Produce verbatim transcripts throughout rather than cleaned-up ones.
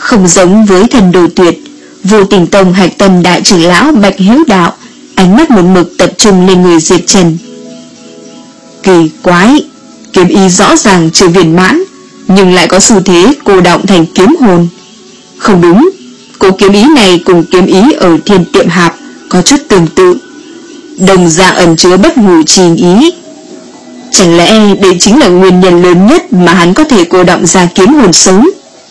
Không giống với Thần Đồ Tuyệt, Vô Tình Tông hạch tâm đại trưởng lão Bạch Hiếu Đạo ánh mắt một mực tập trung lên người Diệp Trần. Kỳ quái, kiếm ý rõ ràng chưa viên mãn, nhưng lại có xu thế cô động thành kiếm hồn. Không đúng, cô kiếm ý này cùng kiếm ý ở Thiên Tiệm Hạp có chút tương tự, đồng dạng ẩn chứa bất hủ trì ý. Chẳng lẽ đây chính là nguyên nhân lớn nhất mà hắn có thể cô động ra kiếm hồn sống?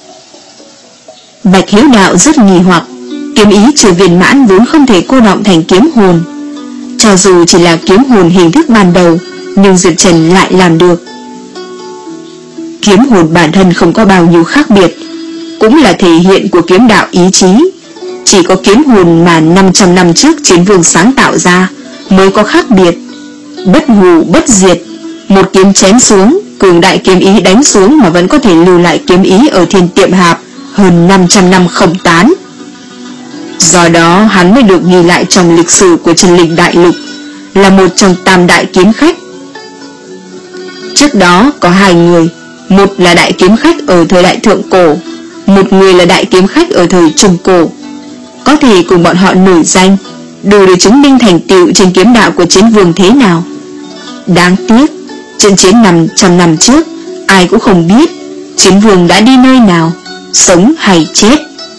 Bạch Hiếu Đạo rất nghi hoặc, kiếm ý chưa viên mãn vốn không thể cô động thành kiếm hồn. Cho dù chỉ là kiếm hồn hình thức ban đầu, nhưng Diệp Trần lại làm được. Kiếm hồn bản thân không có bao nhiêu khác biệt, cũng là thể hiện của kiếm đạo ý chí. Chỉ có kiếm hồn mà năm trăm năm trước Chiến Vương sáng tạo ra mới có khác biệt. Bất hủ bất diệt, một kiếm chém xuống, cường đại kiếm ý đánh xuống mà vẫn có thể lưu lại kiếm ý ở Thiên Tiệm Hạp hơn năm trăm năm không tán. Do đó hắn mới được ghi lại trong lịch sử của Chân Linh Đại Lục là một trong tam đại kiếm khách. Trước đó có hai người, một là đại kiếm khách ở thời đại thượng cổ, một người là đại kiếm khách ở thời trung cổ. Có thể cùng bọn họ nổi danh, đủ để chứng minh thành tựu trên kiếm đạo của Chiến Vương thế nào. Đáng tiếc, trận chiến năm trăm năm trước, ai cũng không biết Chiến Vương đã đi nơi nào, sống hay chết.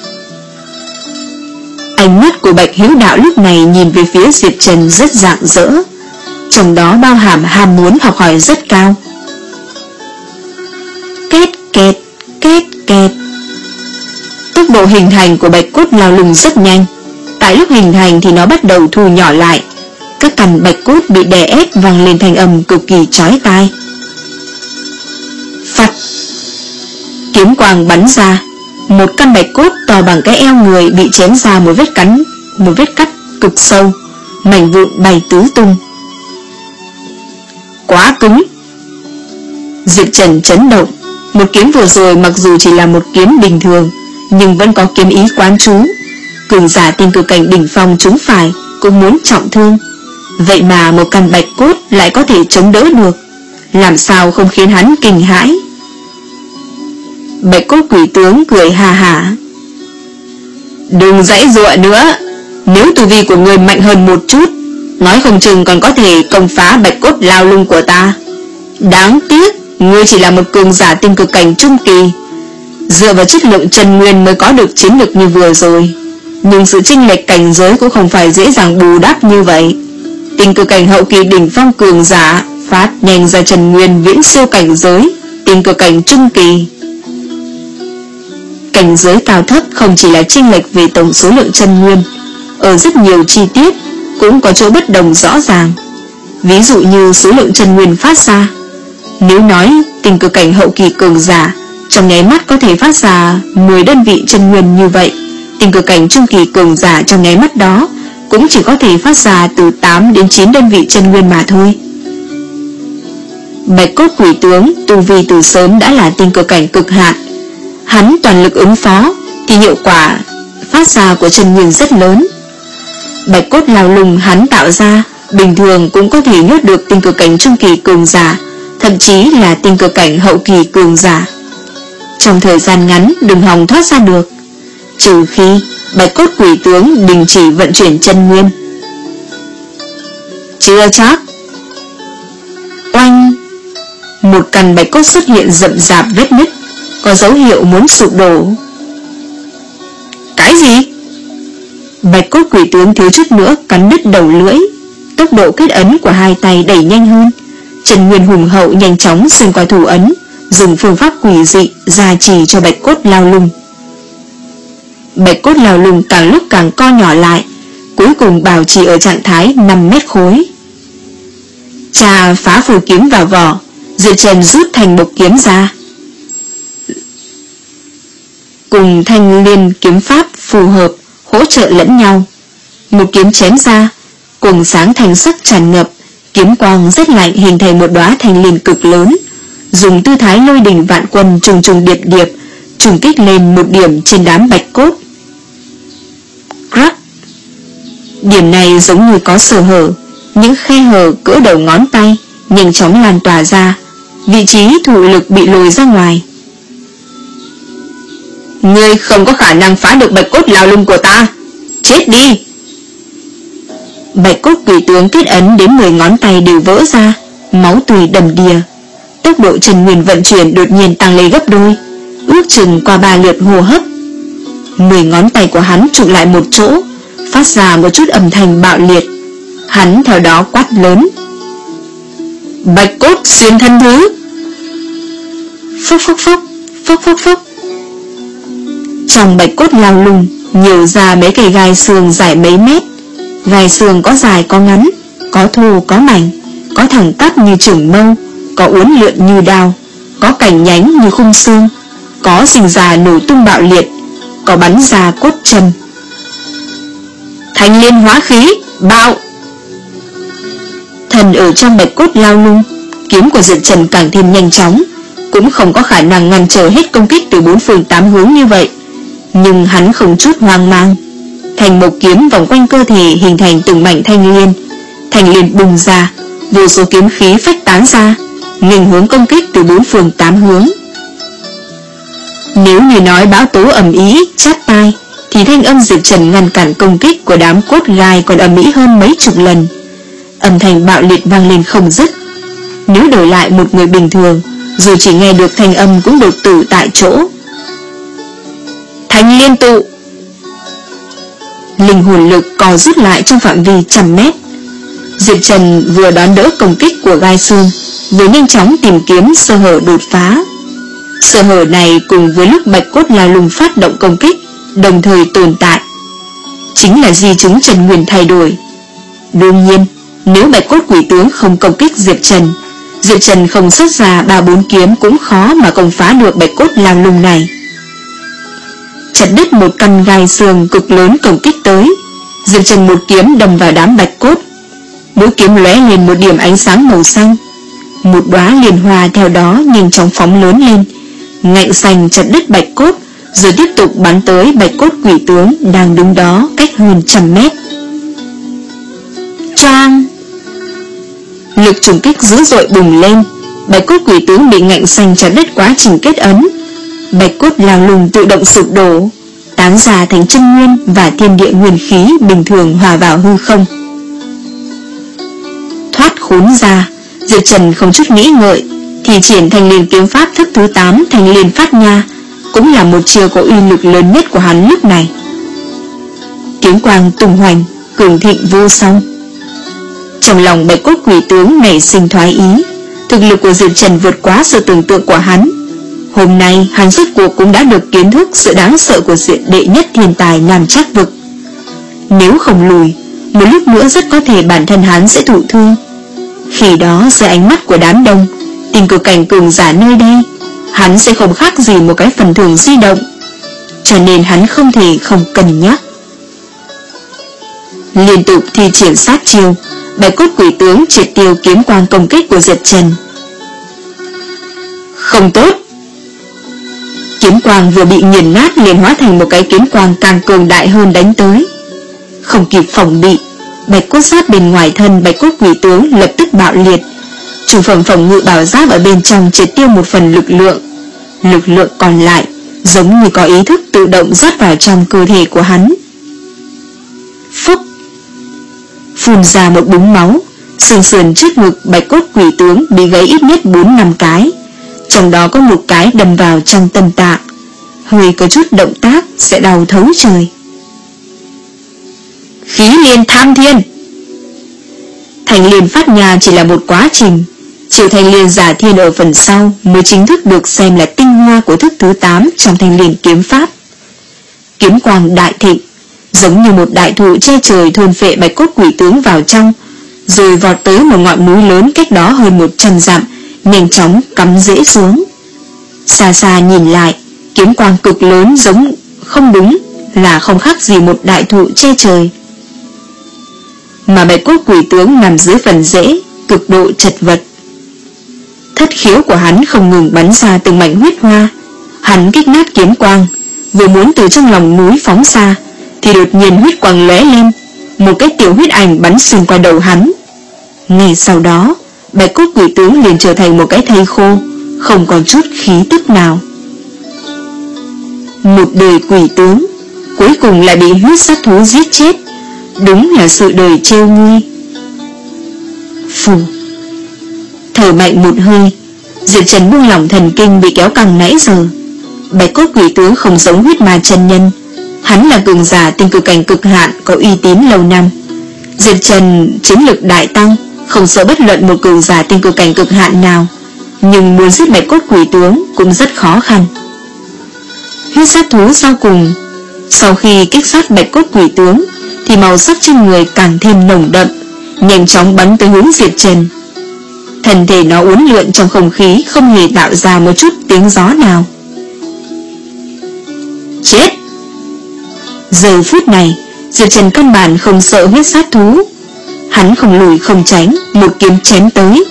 Ánh mắt của Bạch Hiếu Đạo lúc này nhìn về phía Diệp Trần rất rạng rỡ, trong đó bao hàm ham muốn học hỏi rất cao. Két kẹt, két kẹt. Tốc độ hình thành của bạch cốt lao lùng rất nhanh. Tại lúc hình thành thì nó bắt đầu thu nhỏ lại. Các cành bạch cốt bị đè ép vang lên thanh âm cực kỳ chói tai. Phật. Kiếm quang bắn ra, một căn bạch cốt to bằng cái eo người bị chém ra một vết cắn, một vết cắt cực sâu, mảnh vụn bay tứ tung. Quá cứng. Diệp Trần chấn động. Một kiếm vừa rồi mặc dù chỉ là một kiếm bình thường, nhưng vẫn có kiếm ý quán trú. Cường giả tinh cực cảnh đỉnh phong trúng phải cũng muốn trọng thương. Vậy mà một căn bạch cốt lại có thể chống đỡ được, làm sao không khiến hắn kinh hãi. Bạch cốt quỷ tướng cười hà hả. Đừng giãy giụa nữa, nếu tu vi của người mạnh hơn một chút, nói không chừng còn có thể công phá bạch cốt lao lung của ta. Đáng tiếc ngươi chỉ là một cường giả tinh cực cảnh trung kỳ, dựa vào chất lượng chân nguyên mới có được chiến lực như vừa rồi. Nhưng sự chênh lệch cảnh giới cũng không phải dễ dàng bù đắp như vậy. Tinh cực cảnh hậu kỳ đỉnh phong cường giả phát nhanh ra chân nguyên viễn siêu cảnh giới tinh cực cảnh trung kỳ. Cảnh giới cao thấp không chỉ là chênh lệch về tổng số lượng chân nguyên, ở rất nhiều chi tiết cũng có chỗ bất đồng rõ ràng. Ví dụ như số lượng chân nguyên phát ra. Nếu nói tinh cực cảnh hậu kỳ cường giả trong nháy mắt có thể phát ra mười đơn vị chân nguyên như vậy, tinh cực cảnh trung kỳ cường giả trong nháy mắt đó cũng chỉ có thể phát ra từ tám đến chín đơn vị chân nguyên mà thôi. Bạch cốt quỷ tướng tu vi từ sớm đã là tinh cực cảnh cực hạn, hắn toàn lực ứng phó thì hiệu quả phát ra của chân nguyên rất lớn. Bạch cốt lao lùng hắn tạo ra bình thường cũng có thể nhốt được tinh cực cảnh trung kỳ cường giả, thậm chí là tinh cực cảnh hậu kỳ cường giả. Trong thời gian ngắn đừng hòng thoát ra được, trừ khi bạch cốt quỷ tướng đình chỉ vận chuyển chân nguyên. Chưa chắc. Oanh. Một căn bạch cốt xuất hiện rậm rạp vết nứt, có dấu hiệu muốn sụp đổ. Cái gì? Bạch cốt quỷ tướng thiếu chút nữa cắn đứt đầu lưỡi. Tốc độ kết ấn của hai tay đẩy nhanh hơn, chân nguyên hùng hậu nhanh chóng xuyên qua thủ ấn, dùng phương pháp quỷ dị gia trì cho bạch cốt lao lung. Bạch cốt lao lung càng lúc càng co nhỏ lại, cuối cùng bảo trì ở trạng thái năm mét khối. Cha phá phù kiếm vào vỏ, Diệp Trần rút thành một kiếm ra, cùng thanh liên kiếm pháp phù hợp hỗ trợ lẫn nhau. Một kiếm chém ra, cùng sáng thanh sắc tràn ngập, kiếm quang rất lạnh hình thành một đóa thanh liên cực lớn, dùng tư thái lôi đình vạn quân trùng trùng điệp điệp trùng kích lên một điểm trên đám bạch cốt. Crack. Điểm này giống như có sơ hở, những khe hở cỡ đầu ngón tay nhanh chóng lan tỏa ra, vị trí thụ lực bị lồi ra ngoài. Ngươi không có khả năng phá được bạch cốt lao lung của ta. Chết đi. Bạch cốt quỷ tướng kết ấn đến mười ngón tay đều vỡ ra, máu tươi đầm đìa. Tốc độ Trần Nguyên vận chuyển đột nhiên tăng lên gấp đôi, ước chừng qua ba lượt hô hấp. Mười ngón tay của hắn trụ lại một chỗ, phát ra một chút âm thanh bạo liệt. Hắn theo đó quát lớn: Bạch cốt xuyên thân thứ. Phốc phốc phốc, phốc phốc phốc. Trong bạch cốt lao lung nhiều ra mấy cây gai xương dài mấy mét. Gai xương có dài có ngắn, có thô có mảnh, có thẳng tắp như trường mâu, có uốn lượn như đao, có cành nhánh như khung xương, có rình rà nổ tung bạo liệt, có bắn ra cốt châm. Thanh liên hóa khí, bạo. Thần ở trong bạch cốt lao lung, kiếm của Diệp Trần càng thêm nhanh chóng, cũng không có khả năng ngăn trở hết công kích từ bốn phương tám hướng như vậy. Nhưng hắn không chút hoang mang, thành một kiếm vòng quanh cơ thể hình thành từng mảnh thanh liên. Thanh liên bùng ra, vô số kiếm khí phách tán ra, nghênh hướng công kích từ bốn phương tám hướng. Nếu như nói bão tố ầm ĩ chát tai, thì thanh âm Diệp Trần ngăn cản công kích của đám cốt gai còn ầm ĩ hơn mấy chục lần. Âm thanh bạo liệt vang lên không dứt. Nếu đổi lại một người bình thường, dù chỉ nghe được thanh âm cũng đột tử tại chỗ. Thanh liên tụ. Linh hồn lực co rút lại trong phạm vi trăm mét. Diệp Trần vừa đón đỡ công kích của gai xương, vừa nhanh chóng tìm kiếm sơ hở đột phá. Sơ hở này cùng với lúc bạch cốt lao lung phát động công kích đồng thời tồn tại, chính là di chứng Trần Nguyên thay đổi. Đương nhiên, nếu bạch cốt quỷ tướng không công kích Diệp Trần, Diệp Trần không xuất ra ba bốn kiếm cũng khó mà công phá được bạch cốt lao lung này. Chặt đứt một căn gai xương cực lớn công kích tới, Diệp Trần một kiếm đâm vào đám bạch cốt. Mũi kiếm lóe lên một điểm ánh sáng màu xanh, một đóa liên hoa theo đó nhanh chóng phóng lớn lên, ngạnh xanh chặt đứt bạch cốt, rồi tiếp tục bắn tới bạch cốt quỷ tướng đang đứng đó cách hơn trăm mét. Choang! Lực trùng kích dữ dội bùng lên, bạch cốt quỷ tướng bị ngạnh xanh chặt đứt quá trình kết ấn. Bạch cốt lao lung tự động sụp đổ, tán ra thành chân nguyên và thiên địa nguyên khí bình thường hòa vào hư không. Thoát khốn ra, Diệp Trần không chút nghĩ ngợi thì triển thanh liên kiếm pháp thức thứ tám thanh liên phát nha, cũng là một chiêu có uy lực lớn nhất của hắn lúc này. Kiếm quang tung hoành, cường thịnh vô song. Trong lòng bạch cốt quỷ tướng nảy sinh thoái ý, thực lực của Diệp Trần vượt quá sự tưởng tượng của hắn. Hôm nay hắn rốt cuộc cũng đã được kiến thức sự đáng sợ của diện đệ nhất thiên tài Nam Trác vực. Nếu không lùi, một lúc nữa rất có thể bản thân hắn sẽ thụ thương. Khi đó dưới ánh mắt của đám đông, tình cờ cảnh cường giả nơi đây, hắn sẽ không khác gì một cái phần thưởng di động. Cho nên hắn không thể không cân nhắc. Liên tục thi triển sát chiêu, bạch cốt quỷ tướng triệt tiêu kiếm quang công kích của Diệp Trần. Không tốt! Kiếm quang vừa bị nghiền nát liền hóa thành một cái kiếm quang càng cường đại hơn đánh tới. Không kịp phòng bị, bạch cốt giáp bên ngoài thân bạch cốt quỷ tướng lập tức bạo liệt. Chủ phẩm phòng ngự bảo giáp ở bên trong triệt tiêu một phần lực lượng. Lực lượng còn lại giống như có ý thức tự động rót vào trong cơ thể của hắn. Phúc! Phun ra một búng máu, sườn sườn trước ngực bạch cốt quỷ tướng bị gãy ít nhất bốn năm cái, trong đó có một cái đâm vào trong tâm tạng, hơi có chút động tác sẽ đau thấu trời. Khí liên tham thiên! Thành liên phát nha chỉ là một quá trình, chiều thành liên giả thiên ở phần sau mới chính thức được xem là tinh hoa của thức thứ tám trong thành liên kiếm pháp. Kiếm quang đại thịnh, giống như một đại thụ che trời thôn phệ bạch cốt quỷ tướng vào trong, rồi vọt tới một ngọn núi lớn cách đó hơn một trăm dặm, nhanh chóng cắm rễ xuống. Xa xa nhìn lại, kiếm quang cực lớn giống không đúng là không khác gì một đại thụ che trời. Mà bạch cốt quỷ tướng nằm dưới phần rễ, cực độ chật vật. Thất khiếu của hắn không ngừng bắn ra từng mảnh huyết hoa. Hắn kích nát kiếm quang, vừa muốn từ trong lòng núi phóng xa, thì đột nhiên huyết quang lóe lên, một cái tiểu huyết ảnh bắn xuyên qua đầu hắn. Ngay sau đó, bạch cốt quỷ tướng liền trở thành một cái thây khô, không còn chút khí tức nào. Một đời quỷ tướng, cuối cùng lại bị huyết sát thú giết chết, đúng là sự đời trêu ngươi. Phù. Thở mạnh một hơi, Diệp Trần buông lỏng thần kinh bị kéo căng nãy giờ. Bạch cốt quỷ tướng không giống huyết ma chân nhân, hắn là cường giả tinh cực cảnh cực hạn có uy tín lâu năm. Diệp Trần chiến lực đại tăng, không sợ bất luận một cường giả tinh cực cảnh cực hạn nào, nhưng muốn giết bạch cốt quỷ tướng cũng rất khó khăn. Huyết sát thú sau cùng, sau khi kích sát bạch cốt quỷ tướng thì màu sắc trên người càng thêm nồng đậm, nhanh chóng bắn tới hướng Diệp Trần. Thân thể nó uốn lượn trong không khí, không hề tạo ra một chút tiếng gió nào. Chết! Giờ phút này, Diệp Trần căn bản không sợ huyết sát thú. Hắn không lùi không tránh, một kiếm chém tới.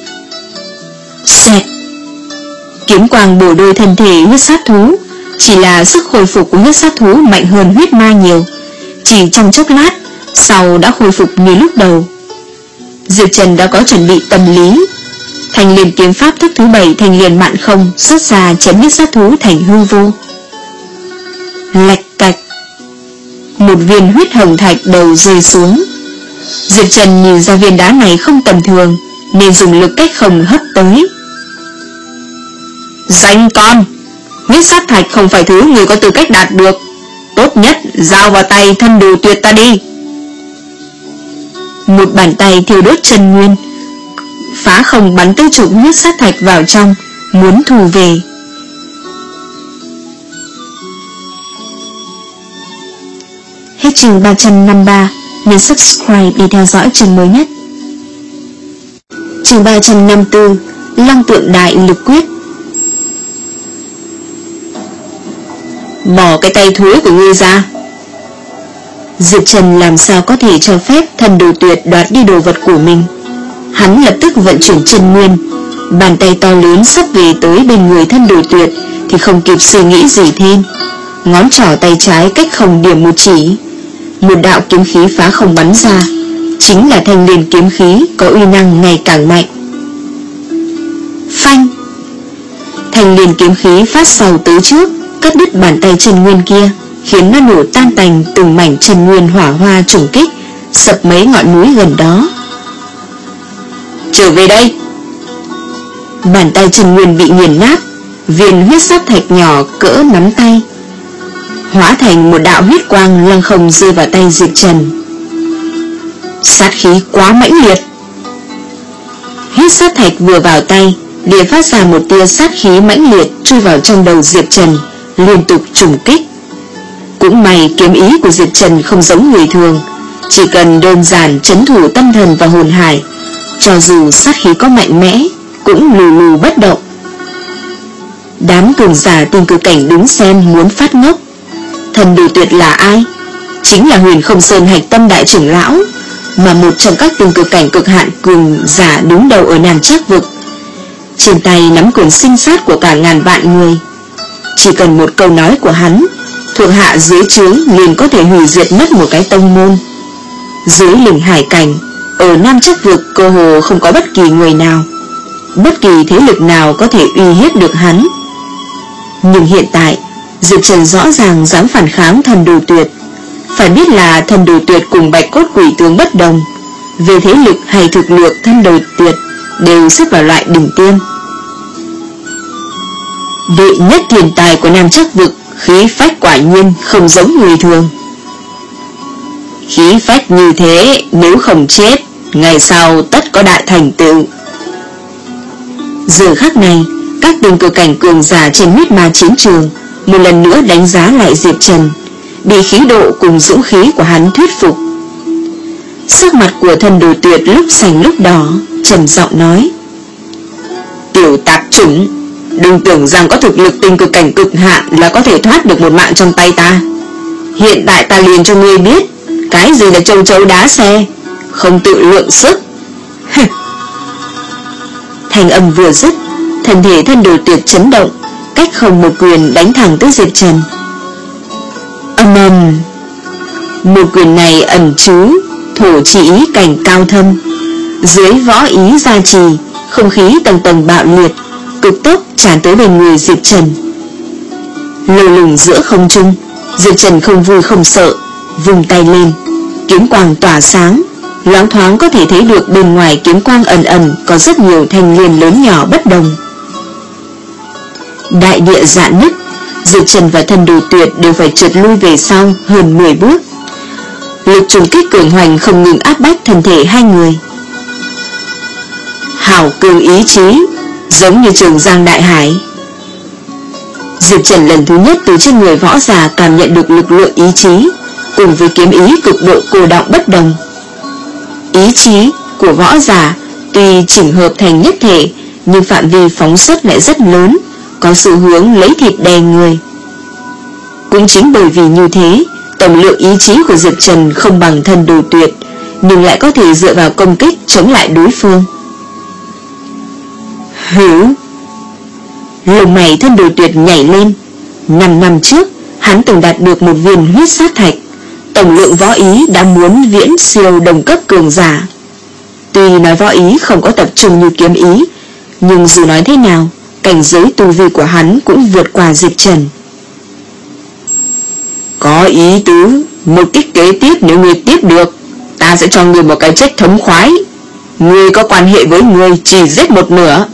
Xẹt! Kiếm quang bổ đôi thân thể huyết sát thú. Chỉ là sức hồi phục của huyết sát thú mạnh hơn huyết ma nhiều, chỉ trong chốc lát sau đã khôi phục như lúc đầu. Diệp Trần đã có chuẩn bị tâm lý. Thanh Liên kiếm pháp thức thứ bảy Thanh Liên mạn không xuất ra chém huyết sát thú thành hư vô. Lạch cạch, một viên huyết hồng thạch đầu rơi xuống. Diệp Trần nhìn ra viên đá này không tầm thường, nên dùng lực cách không hất tới. Danh con, huyết sát thạch không phải thứ người có tư cách đạt được, tốt nhất giao vào tay thân đồ tuyệt ta đi. Một bàn tay thiêu đốt chân nguyên, phá không bắn tới chụp huyết sát thạch vào trong, muốn thu về. Hết chương ba trăm năm mươi ba, nhấn subscribe để theo dõi chương mới nhất. Chương ba trăm năm mươi tư, Long tượng đại lực quyết. Bỏ cái tay thối của ngươi ra. Diệp Trần làm sao có thể cho phép thần đồ tuyệt đoạt đi đồ vật của mình. Hắn lập tức vận chuyển chân nguyên, bàn tay to lớn sắp về tới bên người thân đồ tuyệt thì không kịp suy nghĩ gì thêm. Ngón trỏ tay trái cách không điểm một chỉ, một đạo kiếm khí phá không bắn ra, chính là Thanh Liên kiếm khí có uy năng ngày càng mạnh. Phanh! Thanh Liên kiếm khí phát sau tới trước, cắt đứt bàn tay chân nguyên kia, khiến nó nổ tan tành từng mảnh chân nguyên hỏa hoa trùng kích, sập mấy ngọn núi gần đó. Trở về đây! Bàn tay chân nguyên bị nghiền nát, viên huyết sát thạch nhỏ cỡ nắm tay hóa thành một đạo huyết quang lăng không rơi vào tay Diệp Trần. Sát khí quá mãnh liệt. Huyết sát thạch vừa vào tay liền phát ra một tia sát khí mãnh liệt chui vào trong đầu Diệp Trần, liên tục trùng kích. Cũng may kiếm ý của Diệp Trần không giống người thường, chỉ cần đơn giản trấn thủ tâm thần và hồn hải, cho dù sát khí có mạnh mẽ cũng lù lù bất động. Đám cường giả tinh cực cảnh đứng xem muốn phát ngốc. Thần đồ tuyệt là ai? Chính là Huyền Không Sơn Hạch Tâm đại trưởng lão, mà một trong các tinh cực cảnh cực hạn cường giả đứng đầu ở Nam Trác vực. Trên tay nắm quyền sinh sát của cả ngàn vạn người. Chỉ cần một câu nói của hắn, thuộc hạ dưới trướng liền có thể hủy diệt mất một cái tông môn. Dưới Linh Hải cảnh, ở Nam Trác vực cơ hồ không có bất kỳ người nào, bất kỳ thế lực nào có thể uy hiếp được hắn. Nhưng hiện tại Diệp Trần rõ ràng dám phản kháng thần đồ tuyệt. Phải biết là thần đồ tuyệt cùng bạch cốt quỷ tướng bất đồng, về thế lực hay thực lực thần đồ tuyệt đều xếp vào loại đỉnh tiêm. Đệ nhất thiên tài của Nam Trác vực, khí phách quả nhiên không giống người thường. Khí phách như thế, nếu không chết, ngày sau tất có đại thành tựu. Giờ khắc này, các tinh cực cảnh cường giả trên huyết ma chiến trường một lần nữa đánh giá lại Diệp Trần, bị khí độ cùng dũng khí của hắn thuyết phục. Sắc mặt của thần đồ tuyệt lúc xanh lúc đỏ, trầm giọng nói: Tiểu tạp chủng, đừng tưởng rằng có thực lực tinh cực cảnh cực hạn là có thể thoát được một mạng trong tay ta. Hiện tại ta liền cho ngươi biết cái gì là châu chấu đá xe, không tự lượng sức. Thanh âm vừa dứt, thân thể thân đồ tuyệt chấn động, cách không một quyền đánh thẳng tới Diệp Trần. Âm ầm, một quyền này ẩn chứa thổ chỉ ý cảnh cao thâm, dưới võ ý gia trì, không khí tầng tầng bạo liệt, cực tốc tràn tới bên người Diệp Trần. lơ lửng giữa không trung. Diệp Trần không vui không sợ, vung tay lên, kiếm quang tỏa sáng, loáng thoáng có thể thấy được bên ngoài kiếm quang ẩn ẩn có rất nhiều thanh liên lớn nhỏ bất đồng. Đại địa rạn nứt, Diệp Trần và Thân Đồ Tuyệt đều phải trượt lui về sau hơn mười bước. Lực trùng kích cường hoành không ngừng áp bách thân thể hai người. Hảo cường ý chí, giống như Trường Giang đại hải. Diệp Trần lần thứ nhất từ trên người võ giả cảm nhận được lực lượng ý chí, cùng với kiếm ý cực độ cô đọng bất đồng. Ý chí của võ giả tuy chỉnh hợp thành nhất thể, nhưng phạm vi phóng xuất lại rất lớn, có xu hướng lấy thịt đè người. Cũng chính bởi vì như thế, tổng lượng ý chí của Diệp Trần không bằng Thân Đồ Tuyệt, nhưng lại có thể dựa vào công kích chống lại đối phương. Hữu, lông mày Thân Đồ Tuyệt nhảy lên. Năm năm trước, hắn từng đạt được một viên huyết sát thạch, tổng lượng võ ý đã muốn viễn siêu đồng cấp cường giả. Tuy nói võ ý không có tập trung như kiếm ý, nhưng dù nói thế nào, cảnh giới tu vi của hắn cũng vượt qua Diệp Trần. Có ý tứ, một kích kế tiếp nếu ngươi tiếp được, ta sẽ cho ngươi một cái chết thống khoái. Ngươi có quan hệ với ngươi chỉ giết một nửa.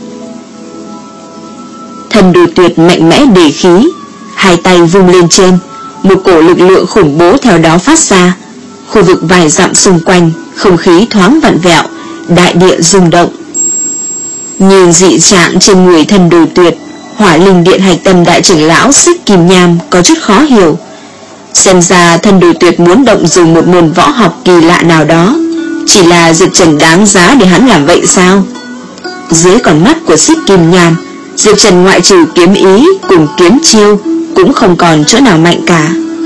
Thân Đồ Tuyệt mạnh mẽ đề khí, hai tay vung lên trên, một cổ lực lượng khủng bố theo đó phát ra. Khu vực vài dặm xung quanh, không khí thoáng vặn vẹo, đại địa rung động. Nhìn dị trạng trên người Thân Đồ Tuyệt, Hỏa Linh Điện hạch tâm đại trưởng lão Xích Kim Nham có chút khó hiểu. Xem ra Thân Đồ Tuyệt muốn động dùng một môn võ học kỳ lạ nào đó, chỉ là Diệp Trần đáng giá để hắn làm vậy sao? Dưới con mắt của Xích Kim Nham, Diệp Trần ngoại trừ kiếm ý cùng kiếm chiêu cũng không còn chỗ nào mạnh cả.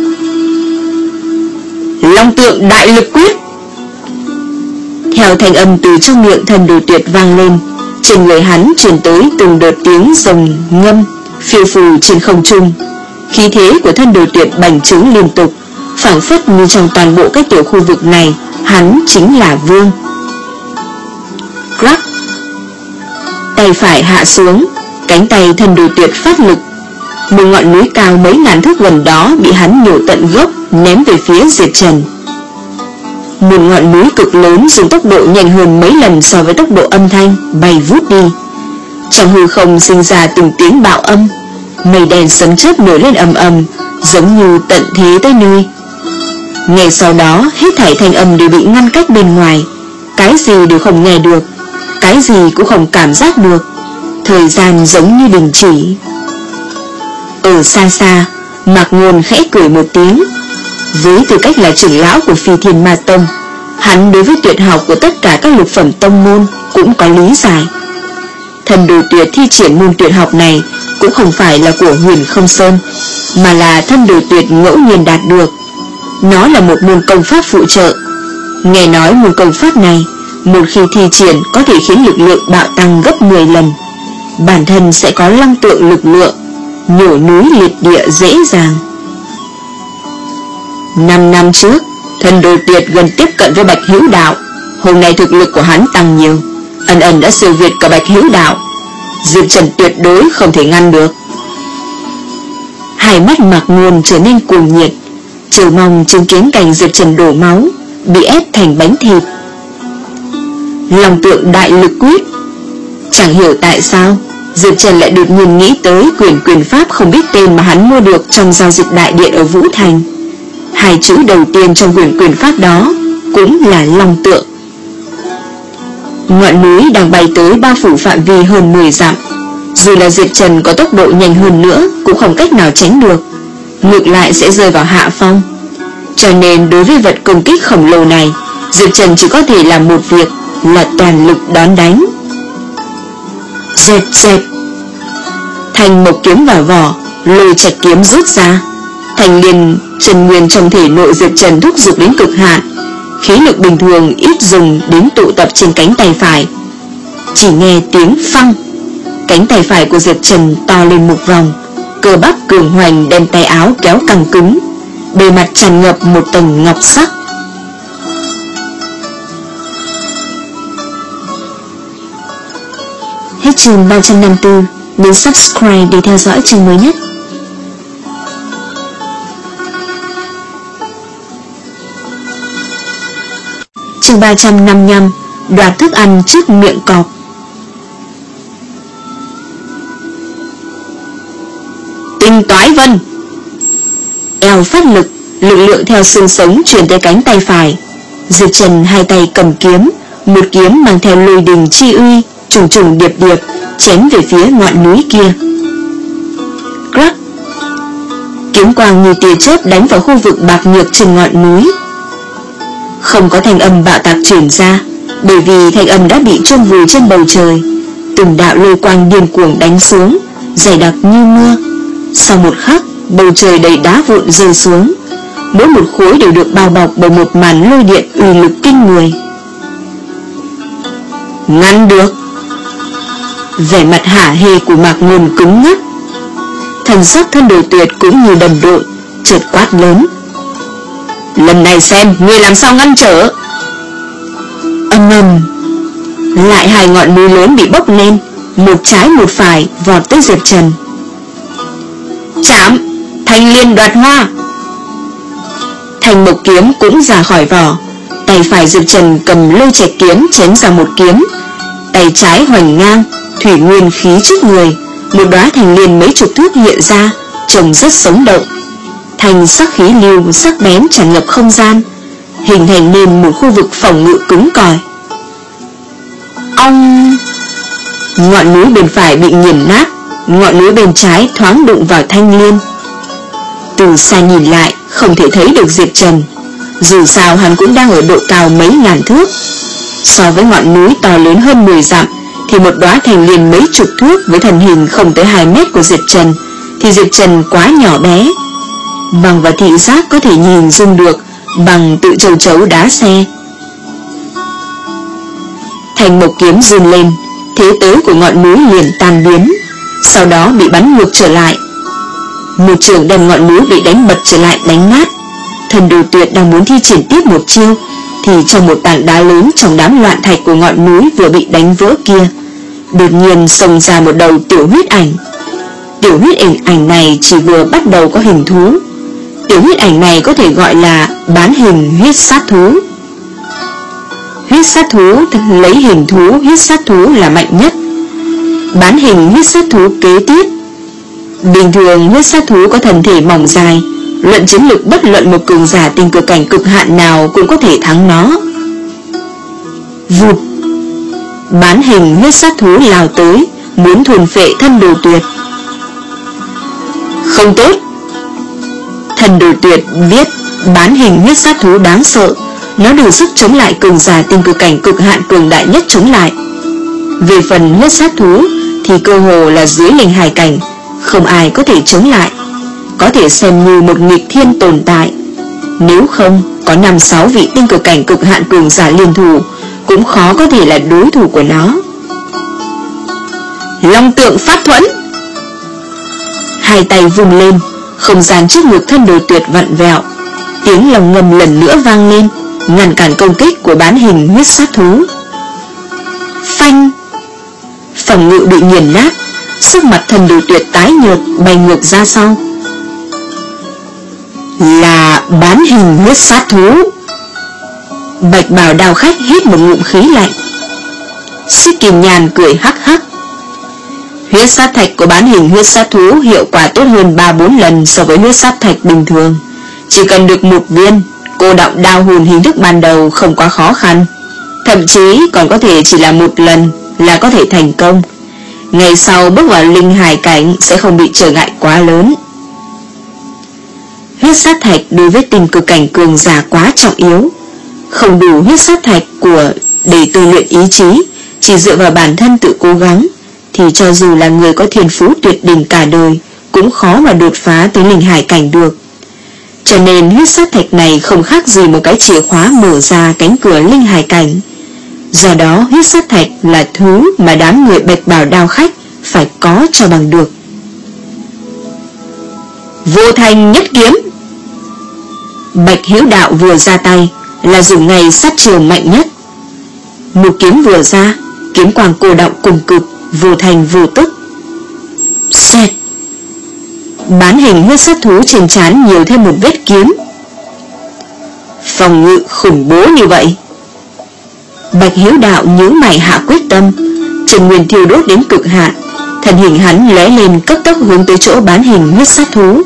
Long Tượng Đại Lực Quyết. Theo thanh âm từ trong miệng Thân Đồ Tuyệt vang lên, trên người hắn truyền tới từng đợt tiếng rồng ngâm phiêu phù trên không trung. Khí thế của Thân Đồ Tuyệt bành trướng liên tục, phảng phất như trong toàn bộ các tiểu khu vực này, hắn chính là vương. Crack. Tay phải hạ xuống, cánh tay Thân Đồ Tuyệt phát lực. Một ngọn núi cao mấy ngàn thước gần đó bị hắn nhổ tận gốc, ném về phía Diệp Trần. Một ngọn núi cực lớn dùng tốc độ nhanh hơn mấy lần so với tốc độ âm thanh bay vút đi. Trong hư không sinh ra từng tiếng bạo âm, mây đen sấm chớp nổi lên ầm ầm, giống như tận thế tới nơi. Ngay sau đó, hết thảy thanh âm đều bị ngăn cách bên ngoài, cái gì đều không nghe được, cái gì cũng không cảm giác được. Thời gian giống như đình chỉ. Ở xa xa, Mạc Ngôn khẽ cười một tiếng. Với tư cách là trưởng lão của Phi Thiên Ma Tông, hắn đối với tuyệt học của tất cả các lục phẩm tông môn cũng có lý giải. Thân Đồ Tuyệt thi triển môn tuyệt học này cũng không phải là của Huyền Không Sơn, mà là Thân Đồ Tuyệt ngẫu nhiên đạt được. Nó là một môn công pháp phụ trợ. Nghe nói môn công pháp này, một khi thi triển có thể khiến lực lượng bạo tăng gấp mười lần. Bản thân sẽ có long tượng lực lượng, nhổ núi liệt địa dễ dàng. Năm năm trước, Thân Đồ Tuyệt gần tiếp cận với Bạch Hữu Đạo. Hôm nay thực lực của hắn tăng nhiều, ẩn ẩn đã siêu việt cả Bạch Hữu Đạo. Diệp Trần tuyệt đối không thể ngăn được. Hai mắt Mạc Ngôn trở nên cuồng nhiệt, chờ mong chứng kiến cảnh Diệp Trần đổ máu, bị ép thành bánh thịt. Long Tượng Đại Lực Quyết. Chẳng hiểu tại sao Diệp Trần lại đột nhiên nghĩ tới quyển quyền pháp không biết tên mà hắn mua được trong giao dịch đại điện ở Vũ Thành. Hai chữ đầu tiên trong quyển quyền pháp đó cũng là Long Tượng. Ngọn núi đang bay tới bao phủ phạm vi hơn mười dặm. Dù là Diệp Trần có tốc độ nhanh hơn nữa cũng không cách nào tránh được, ngược lại sẽ rơi vào hạ phong. Cho nên đối với vật công kích khổng lồ này, Diệp Trần chỉ có thể làm một việc là toàn lực đón đánh. Dệt dệt. Thành một kiếm vào vỏ, lôi trạch kiếm rút ra. Thành liền chân nguyên trong thể nội Diệp Trần thúc giục đến cực hạn, khí lực bình thường ít dùng đến tụ tập trên cánh tay phải. Chỉ nghe tiếng phăng, cánh tay phải của Diệp Trần to lên một vòng, cơ bắp cường hoành đem tay áo kéo căng cứng, bề mặt tràn ngập một tầng ngọc sắc. Hết chương ba trăm năm mươi tư, nhấn subscribe để theo dõi chương mới nhất. Chương ba trăm năm mươi lăm. Đoạt thức ăn trước miệng cọp. Tinh toái vân. Eo phát lực, lực lượng theo xương sống truyền tới cánh tay phải. Diệp Trần hai tay cầm kiếm, một kiếm mang theo lôi đình chi uy, trùng trùng điệp điệp chém về phía ngọn núi kia. Crack. Kiếm quang như tia chớp đánh vào khu vực bạc nhược trên ngọn núi. Không có thanh âm bạo tạc truyền ra, bởi vì thanh âm đã bị chôn vùi trên bầu trời. Từng đạo lôi quang điên cuồng đánh xuống, dày đặc như mưa. Sau một khắc, bầu trời đầy đá vụn rơi xuống. Mỗi một khối đều được bao bọc bởi một màn lôi điện uy lực kinh người. Ngăn được. Vẻ mặt hả hê của Mạc Ngôn cứng ngắc. Thần sắc Thân Đồ Tuyệt cũng như đần độn, chợt quát lớn: lần này xem ngươi làm sao ngăn trở. Âm ầm, lại hai ngọn núi lớn bị bốc lên, một trái một phải vọt tới Diệp Trần. Chạm, Thanh Liên đoạt hoa. Thanh Mộc kiếm cũng ra khỏi vỏ. Tay phải Diệp Trần cầm lôi trạch kiếm chém ra một kiếm, tay trái hoành ngang, thủy nguyên khí trước người. Một đóa thanh liên mấy chục thước hiện ra, trông rất sống động. Thanh sắc khí lưu sắc bén tràn ngập không gian, hình thành nên một khu vực phòng ngự cứng cỏi. Ong! Ngọn núi bên phải bị nghiền nát, ngọn núi bên trái thoáng đụng vào thanh liên. Từ xa nhìn lại không thể thấy được Diệp Trần, dù sao hắn cũng đang ở độ cao mấy ngàn thước. So với ngọn núi to lớn hơn mười dặm thì một đóa thanh liên mấy chục thước với thân hình không tới hai mét của Diệp Trần thì Diệp Trần quá nhỏ bé. Bằng vào thị giác có thể nhìn dung được bằng tự châu chấu đá xe. Thanh Mộc kiếm run lên, thế tới của ngọn núi liền tan biến, sau đó bị bắn ngược trở lại. Một trường đem ngọn núi bị đánh bật trở lại đánh nát. Thần Đồ Tuyệt đang muốn thi triển tiếp một chiêu thì trong một tảng đá lớn trong đám loạn thạch của ngọn núi vừa bị đánh vỡ kia, đột nhiên xông ra một đầu tiểu huyết ảnh. Tiểu huyết ảnh ảnh này chỉ vừa bắt đầu có hình thú. Tiểu huyết ảnh này có thể gọi là bán hình huyết sát thú. Huyết sát thú lấy hình thú huyết sát thú là mạnh nhất. Bán hình huyết sát thú kế tiếp. Bình thường huyết sát thú có thân thể mỏng dài, luận chiến lực bất luận một cường giả tinh cực cảnh cực hạn nào cũng có thể thắng nó. Vụt. Bán hình huyết sát thú lao tới, muốn thuần phệ Thân Đồ Tuyệt. Không tốt. Thần Đồ Tuyệt viết bán hình huyết sát thú đáng sợ, nó đủ sức chống lại cường giả tinh cực cảnh cực hạn cường đại nhất chống lại. Về phần huyết sát thú thì cơ hồ là dưới linh hải cảnh, không ai có thể chống lại, có thể xem như một nghịch thiên tồn tại. Nếu không có năm sáu vị tinh cực cảnh cực hạn cường giả liên thủ cũng khó có thể là đối thủ của nó. Long tượng pháp thuẫn. Hai tay vùng lên, không gian trước ngực Thân Đồ Tuyệt vặn vẹo, tiếng lòng ngầm lần nữa vang lên, ngăn cản công kích của bán hình huyết sát thú. Phanh. Phòng ngự bị nghiền nát, sắc mặt Thần Đồ Tuyệt tái nhợt, bay ngược ra sau. Là bán hình huyết sát thú. Bạch bào đao khách hít một ngụm khí lạnh. Xích Kim Nhàn cười hắc hắc. Huyết sát thạch của bán hình huyết sát thú hiệu quả tốt hơn ba bốn lần so với huyết sát thạch bình thường. Chỉ cần được một viên, cô động đao hồn hình thức ban đầu không quá khó khăn, thậm chí còn có thể chỉ là một lần là có thể thành công. Ngày sau bước vào linh hải cảnh sẽ không bị trở ngại quá lớn. Huyết sát thạch đối với tinh cực cảnh cường giả quá trọng yếu, không đủ huyết sát thạch của để tu luyện ý chí, chỉ dựa vào bản thân tự cố gắng thì cho dù là người có thiên phú tuyệt đỉnh cả đời cũng khó mà đột phá tới linh hải cảnh được. Cho nên huyết sát thạch này không khác gì một cái chìa khóa mở ra cánh cửa linh hải cảnh. Do đó huyết sát thạch là thứ mà đám người bạch bào đao khách phải có cho bằng được. Vô Thanh nhất kiếm. Bạch Hiếu Đạo vừa ra tay là dùng ngay sát chiêu mạnh nhất. Một kiếm vừa ra, kiếm quang cô động cùng cực, vô thành vô tức. Xẹt. Bán hình huyết sát thú trên trán nhiều thêm một vết kiếm. Phòng ngự khủng bố như vậy. Bạch Hiếu Đạo nhíu mày hạ quyết tâm, chân nguyên thiêu đốt đến cực hạn, thân hình hắn lóe lên cấp tốc hướng tới chỗ bán hình huyết sát thú.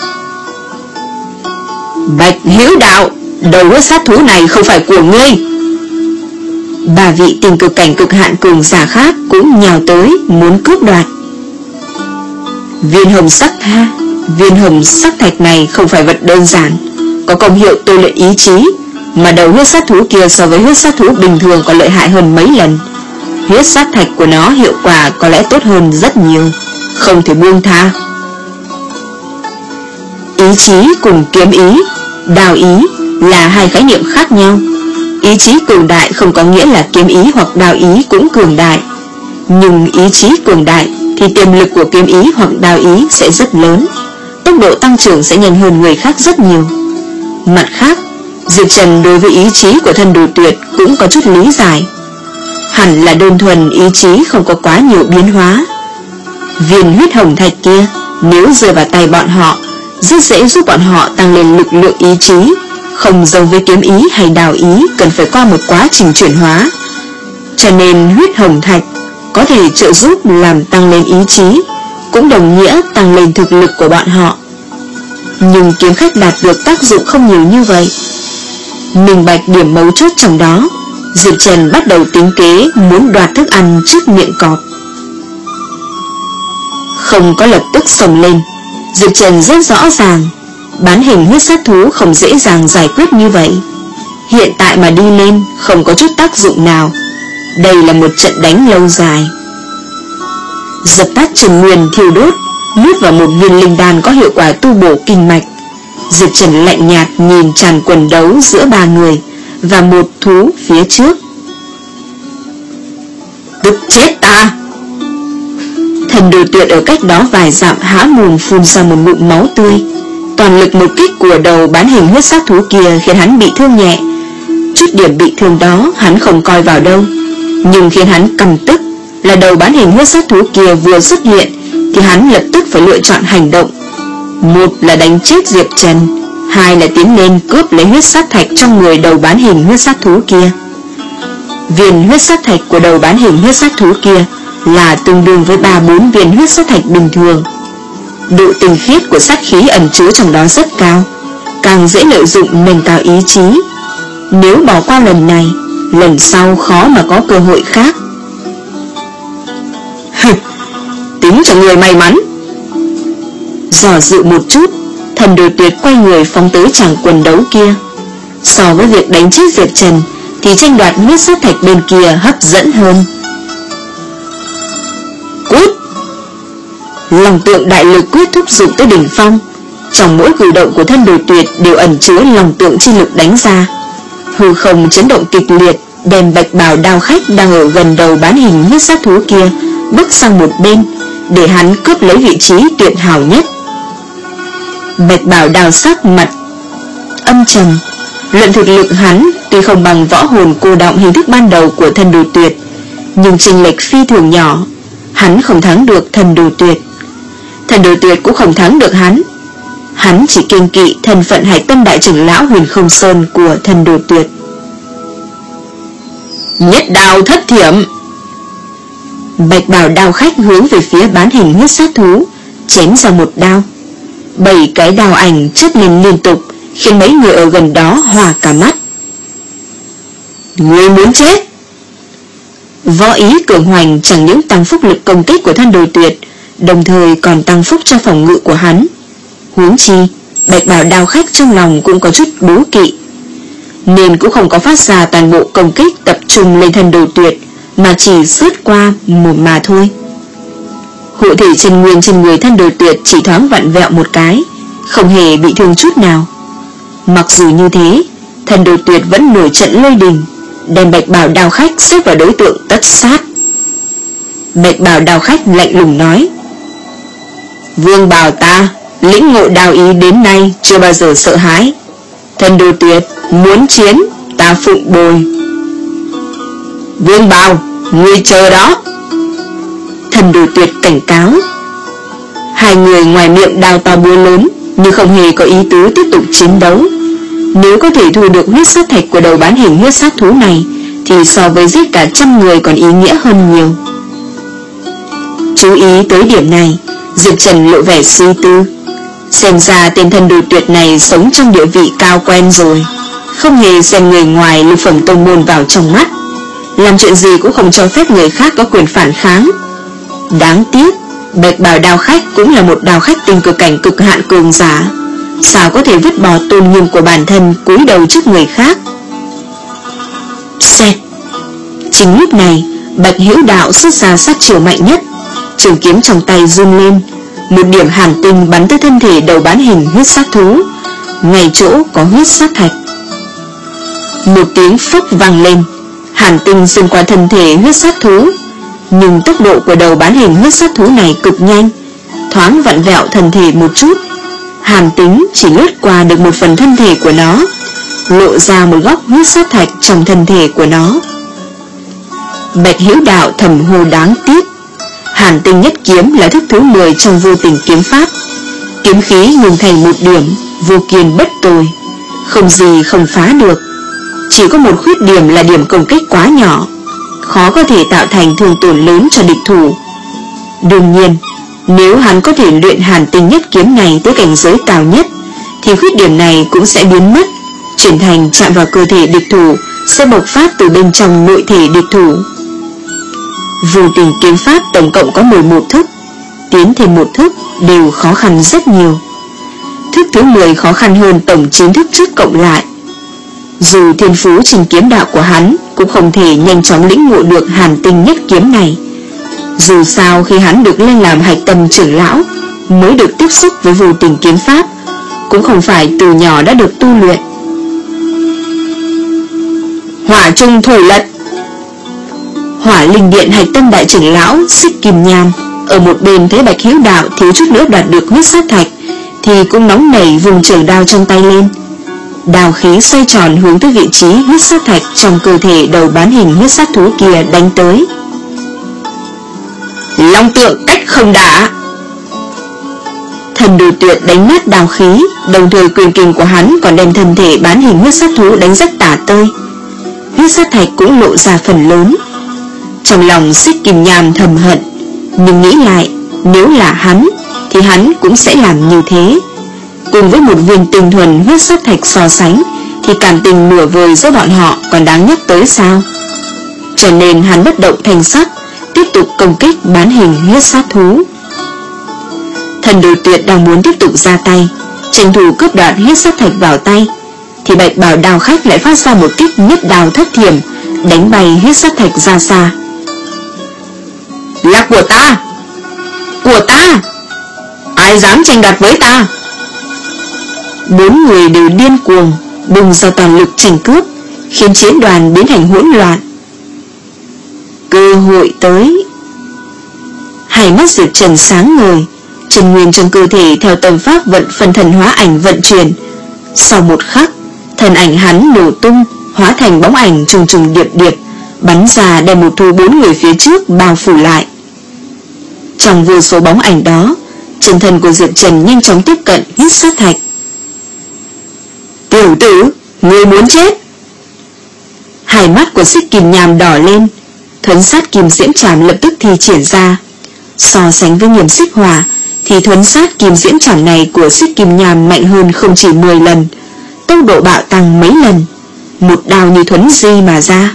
Bạch Hiếu Đạo, đầu huyết sát thú này không phải của ngươi. Ba vị tình cực cảnh cực hạn cường giả khác cũng nhào tới muốn cướp đoạt. Viên hồng sắc tha Viên hồng sắc thạch này không phải vật đơn giản, có công hiệu tôi luyện ý chí, mà đầu huyết sát thú kia so với huyết sát thú bình thường còn lợi hại hơn mấy lần. Huyết sát thạch của nó hiệu quả có lẽ tốt hơn rất nhiều, không thể buông tha. Ý chí cùng kiếm ý, đao ý là hai khái niệm khác nhau. Ý chí cường đại không có nghĩa là kiếm ý hoặc đao ý cũng cường đại, nhưng ý chí cường đại thì tiềm lực của kiếm ý hoặc đao ý sẽ rất lớn, tốc độ tăng trưởng sẽ nhanh hơn người khác rất nhiều. Mặt khác, Diệp Trần đối với ý chí của Thân Đồ Tuyệt cũng có chút lý giải. Hẳn là đơn thuần ý chí không có quá nhiều biến hóa. Viên huyết hồng thạch kia nếu rơi vào tay bọn họ, rất dễ giúp bọn họ tăng lên lực lượng ý chí, không giống với kiếm ý hay đào ý cần phải qua một quá trình chuyển hóa. Cho nên huyết hồng thạch có thể trợ giúp làm tăng lên ý chí, cũng đồng nghĩa tăng lên thực lực của bọn họ. Nhưng kiếm khách đạt được tác dụng không nhiều như vậy. Minh bạch điểm mấu chốt trong đó, Diệp Trần bắt đầu tính kế muốn đoạt thức ăn trước miệng cọp. Không có lập tức xông lên, Diệp Trần rất rõ ràng bán hình huyết sát thú không dễ dàng giải quyết như vậy. Hiện tại mà đi lên không có chút tác dụng nào. Đây là một trận đánh lâu dài. Dập tắt chân nguyên thiêu đốt, nuốt vào một viên linh đan có hiệu quả tu bổ kinh mạch. Diệp Trần lạnh nhạt nhìn tràn quần đấu giữa ba người và một thú phía trước. Tức chết ta! Thần Đồ Tuyệt ở cách đó vài dặm há mồm phun ra một ngụm máu tươi. Toàn lực một kích của đầu bán hình huyết sát thú kia khiến hắn bị thương nhẹ. Chút điểm bị thương đó hắn không coi vào đâu, nhưng khiến hắn căm tức là đầu bán hình huyết sát thú kia vừa xuất hiện thì hắn lập tức phải lựa chọn hành động. Một là đánh chết Diệp Trần, hai là tiến lên cướp lấy huyết sát thạch trong người đầu bán hình huyết sát thú kia. Viên huyết sát thạch của đầu bán hình huyết sát thú kia là tương đương với ba bốn viên huyết sát thạch bình thường. Độ tinh khiết của sát khí ẩn chứa trong đó rất cao, càng dễ lợi dụng nâng cao ý chí. Nếu bỏ qua lần này, lần sau khó mà có cơ hội khác. Tính cho người may mắn. Dò dự một chút, Thần Đồ Tuyệt quay người phóng tới tràng quần đấu kia. So với việc đánh chết Diệp Trần thì tranh đoạt huyết sát thạch bên kia hấp dẫn hơn. Cút! Lòng tượng đại lực quyết thúc giục tới đỉnh phong. Trong mỗi cử động của Thân Đồ Tuyệt đều ẩn chứa lòng tượng chi lực đánh ra. Hư không chấn động kịch liệt, đem bạch bào đao khách đang ở gần đầu bán hình huyết sát thú kia bước sang một bên, để hắn cướp lấy vị trí tuyệt hảo nhất. Bạch bào đao sắc mặt âm trầm. Luận thực lực hắn tuy không bằng võ hồn cô động hình thức ban đầu của Thần Đồ Tuyệt, nhưng chênh lệch phi thường nhỏ. Hắn không thắng được Thần Đồ Tuyệt, Thần Đồ Tuyệt cũng không thắng được hắn. Hắn chỉ kiêng kỵ thân phận Hải Tâm Đại trưởng lão Huyền Không Sơn của Thần Đồ Tuyệt. Nhất đao thất thiểm. Bạch bào đao khách hướng về phía bán hình huyết sát thú chém ra một đao. Bảy cái đao ảnh chất lên liên tục, khiến mấy người ở gần đó hòa cả mắt. Ngươi muốn chết! Võ ý cường hoành chẳng những tăng phúc lực công kích của Thân Đồ Tuyệt, đồng thời còn tăng phúc cho phòng ngự của hắn. Huống chi bạch bào đao khách trong lòng cũng có chút đố kỵ, nên cũng không có phát ra toàn bộ công kích tập trung lên Thần Đồ Tuyệt, mà chỉ sướt qua một mà thôi. Hộ thể chân nguyên trên người Thân Đồ Tuyệt chỉ thoáng vặn vẹo một cái, không hề bị thương chút nào. Mặc dù như thế, Thần Đồ Tuyệt vẫn nổi trận lôi đình, đem bạch bào đao khách xếp vào đối tượng tất sát. Bạch bào đao khách lạnh lùng nói: Vương bảo ta lĩnh ngộ đao ý đến nay chưa bao giờ sợ hãi. Thần Đồ Tuyệt muốn chiến, ta phụng bồi. Vương Bào, ngươi chờ đó. Thần Đồ Tuyệt cảnh cáo. Hai người ngoài miệng đao to búa lớn, nhưng không hề có ý tứ tiếp tục chiến đấu. Nếu có thể thu được huyết sát thạch của đầu bán hình huyết sát thú này, thì thì so với giết cả trăm người còn ý nghĩa hơn nhiều. Chú ý tới điểm này, Diệp Trần lộ vẻ suy tư. Xem ra tên thần đồ tuyệt này sống trong địa vị cao quen rồi, không hề xem người ngoài lục phẩm tông môn vào trong mắt, làm chuyện gì cũng không cho phép người khác có quyền phản kháng. Đáng tiếc, Bạch Bào Đao Khách cũng là một đao khách tinh cực cảnh cực hạn cường giả, sao có thể vứt bỏ tôn nghiêm của bản thân cúi đầu trước người khác. Xẹt. Chính lúc này, Bạch Hữu Đạo xuất ra sát chiêu mạnh nhất, trường kiếm trong tay run lên, một điểm hàn tinh bắn tới thân thể đầu bán hình huyết sát thú, ngay chỗ có huyết sát thạch. Một tiếng phốc vang lên, hàn tinh xuyên qua thân thể huyết sát thú, nhưng tốc độ của đầu bán hình huyết sát thú này cực nhanh, thoáng vặn vẹo thân thể một chút, hàn tinh chỉ lướt qua được một phần thân thể của nó, lộ ra một góc huyết sát thạch trong thân thể của nó. Bạch Hữu Đạo thầm hô đáng tiếc. Hàn tinh nhất kiếm là thức thứ mười trong vô tình kiếm pháp, kiếm khí ngừng thành một điểm, vô kiên bất tồi, không gì không phá được. Chỉ có một khuyết điểm là điểm công kích quá nhỏ, khó có thể tạo thành thương tổn lớn cho địch thủ. Đương nhiên, nếu hắn có thể luyện hàn tinh nhất kiếm này tới cảnh giới cao nhất, thì khuyết điểm này cũng sẽ biến mất, chuyển thành chạm vào cơ thể địch thủ sẽ bộc phát từ bên trong nội thể địch thủ. Vô tình kiếm pháp tổng cộng có mười một thức, tiến thêm một thức đều khó khăn rất nhiều. Thức thứ mười khó khăn hơn tổng chín thức trước cộng lại. Dù thiên phú trình kiếm đạo của hắn cũng không thể nhanh chóng lĩnh ngộ được hàn tinh nhất kiếm này. Dù sao khi hắn được lên làm hạch tâm trưởng lão mới được tiếp xúc với vô tình kiếm pháp, cũng không phải từ nhỏ đã được tu luyện. Hỏa trung thổi lật. Hỏa linh điện hạch tâm đại trưởng lão Xích Kim Nham ở một bên thấy Bạch Hữu Đạo thiếu chút nữa đoạt được huyết sát thạch, thì cũng nóng nảy vùng trường đao trong tay lên. Đao khí xoay tròn hướng tới vị trí huyết sát thạch trong cơ thể đầu bán hình huyết sát thú kia đánh tới. Long tượng cách không đả. Thần đồ tuyệt đánh nát đao khí, đồng thời quyền kình của hắn còn đem thân thể bán hình huyết sát thú đánh rất tả tơi. Huyết sát thạch cũng lộ ra phần lớn. Trong lòng Xích Kim Nham thầm hận, nhưng nghĩ lại, nếu là hắn thì hắn cũng sẽ làm như thế. Cùng với một viên tinh thuần huyết sát thạch so sánh, thì cảm tình nửa vời giữa bọn họ còn đáng nhắc tới sao? Cho nên hắn bất động thanh sắc, tiếp tục công kích bán hình huyết sát thú. Thần đồ tuyệt đang muốn tiếp tục ra tay, tranh thủ cướp đoạt huyết sát thạch vào tay, thì Bạch Bào Đao Khách lại phát ra một kích nhất đao thất thiểm, đánh bay huyết sát thạch ra xa. Là của ta! Của ta! Ai dám tranh đoạt với ta? Bốn người đều điên cuồng bùng ra toàn lực tranh cướp, khiến chiến đoàn biến thành hỗn loạn. Cơ hội tới. Hai mắt Diệp Trần sáng ngời, chân nguyên trong cơ thể theo tâm pháp vận phần thần hóa ảnh vận chuyển. Sau một khắc, thần ảnh hắn nổ tung, hóa thành bóng ảnh trùng trùng điệp điệp, bắn ra đem một thu bốn người phía trước bao phủ lại. Trong vô số bóng ảnh đó, chân thân của Diệp Trần nhanh chóng tiếp cận huyết sát thạch. Tiểu tử, ngươi muốn chết! Hai mắt của Xích Kim Nham đỏ lên, thuấn sát kim diễm trảm lập tức thi triển ra. So sánh với Nghiêm Xích Hỏa, thì thuấn sát kim diễm trảm này của Xích Kim Nham mạnh hơn không chỉ mười lần, tốc độ bạo tăng mấy lần, một đao như thuấn di mà ra.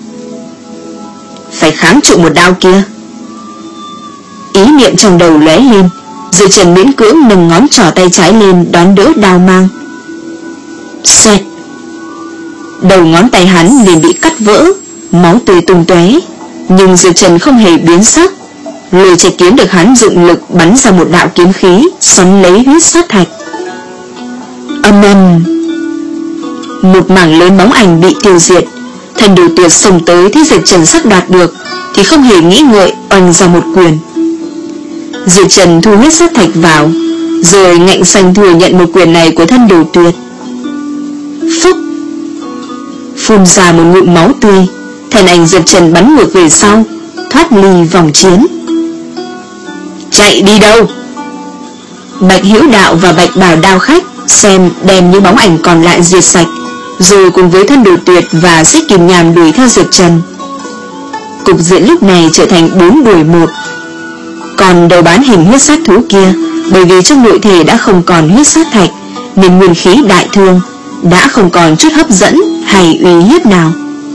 Phải kháng trụ một đao kia. Ý niệm trong đầu lóe lên, Diệp Trần miễn cưỡng nâng ngón trỏ tay trái lên đón đỡ đao mang. Xoẹt! Đầu ngón tay hắn liền bị cắt vỡ, máu tươi tung tóe, nhưng Diệp Trần không hề biến sắc. Lôi chạy kiếm được hắn dụng lực bắn ra một đạo kiếm khí xoắn lấy huyết sát thạch. Âm ầm! Một mảng lớn bóng ảnh bị tiêu diệt. Thần đồ tuyệt xông tới thấy Diệp Trần sắp đạt được thì không hề nghĩ ngợi oanh ra một quyền. Diệp Trần thu huyết sát thạch vào, rồi ngạnh xanh thừa nhận một quyền này của thần đồ tuyệt. Phúc! Phun ra một ngụm máu tươi, thần ảnh Diệp Trần bắn ngược về sau, thoát ly vòng chiến. Chạy đi đâu? Bạch Hữu Đạo và Bạch Bào Đao Khách xem đem những bóng ảnh còn lại diệt sạch, rồi cùng với Thân Đồ Tuyệt và Xích Kim Nham đuổi theo Diệp Trần. Cục diện lúc này trở thành bốn đuổi một. Còn đầu bán hình huyết sát thú kia, bởi vì trong nội thể đã không còn huyết sát thạch nên nguyên khí đại thương, đã không còn chút hấp dẫn hay uy hiếp nào.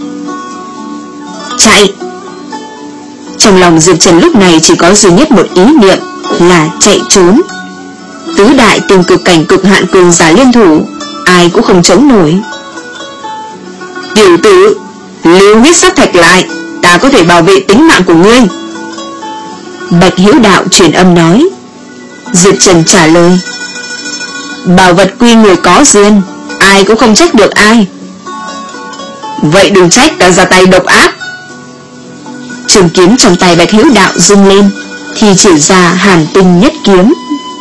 Chạy! Trong lòng Diệp Trần lúc này chỉ có duy nhất một ý niệm là chạy trốn. Tứ đại từng cực cảnh cực hạn cường giả liên thủ, ai cũng không chống nổi. Tiểu tử, lưu huyết sát thạch lại, ta có thể bảo vệ tính mạng của ngươi. Bạch Hiếu Đạo truyền âm nói. Diệp Trần trả lời, bảo vật quy người có duyên, ai cũng không trách được ai. Vậy đừng trách ta ra tay độc ác. Trường kiếm trong tay Bạch Hiếu Đạo rung lên, thì chỉ ra Hàn Tinh Nhất Kiếm.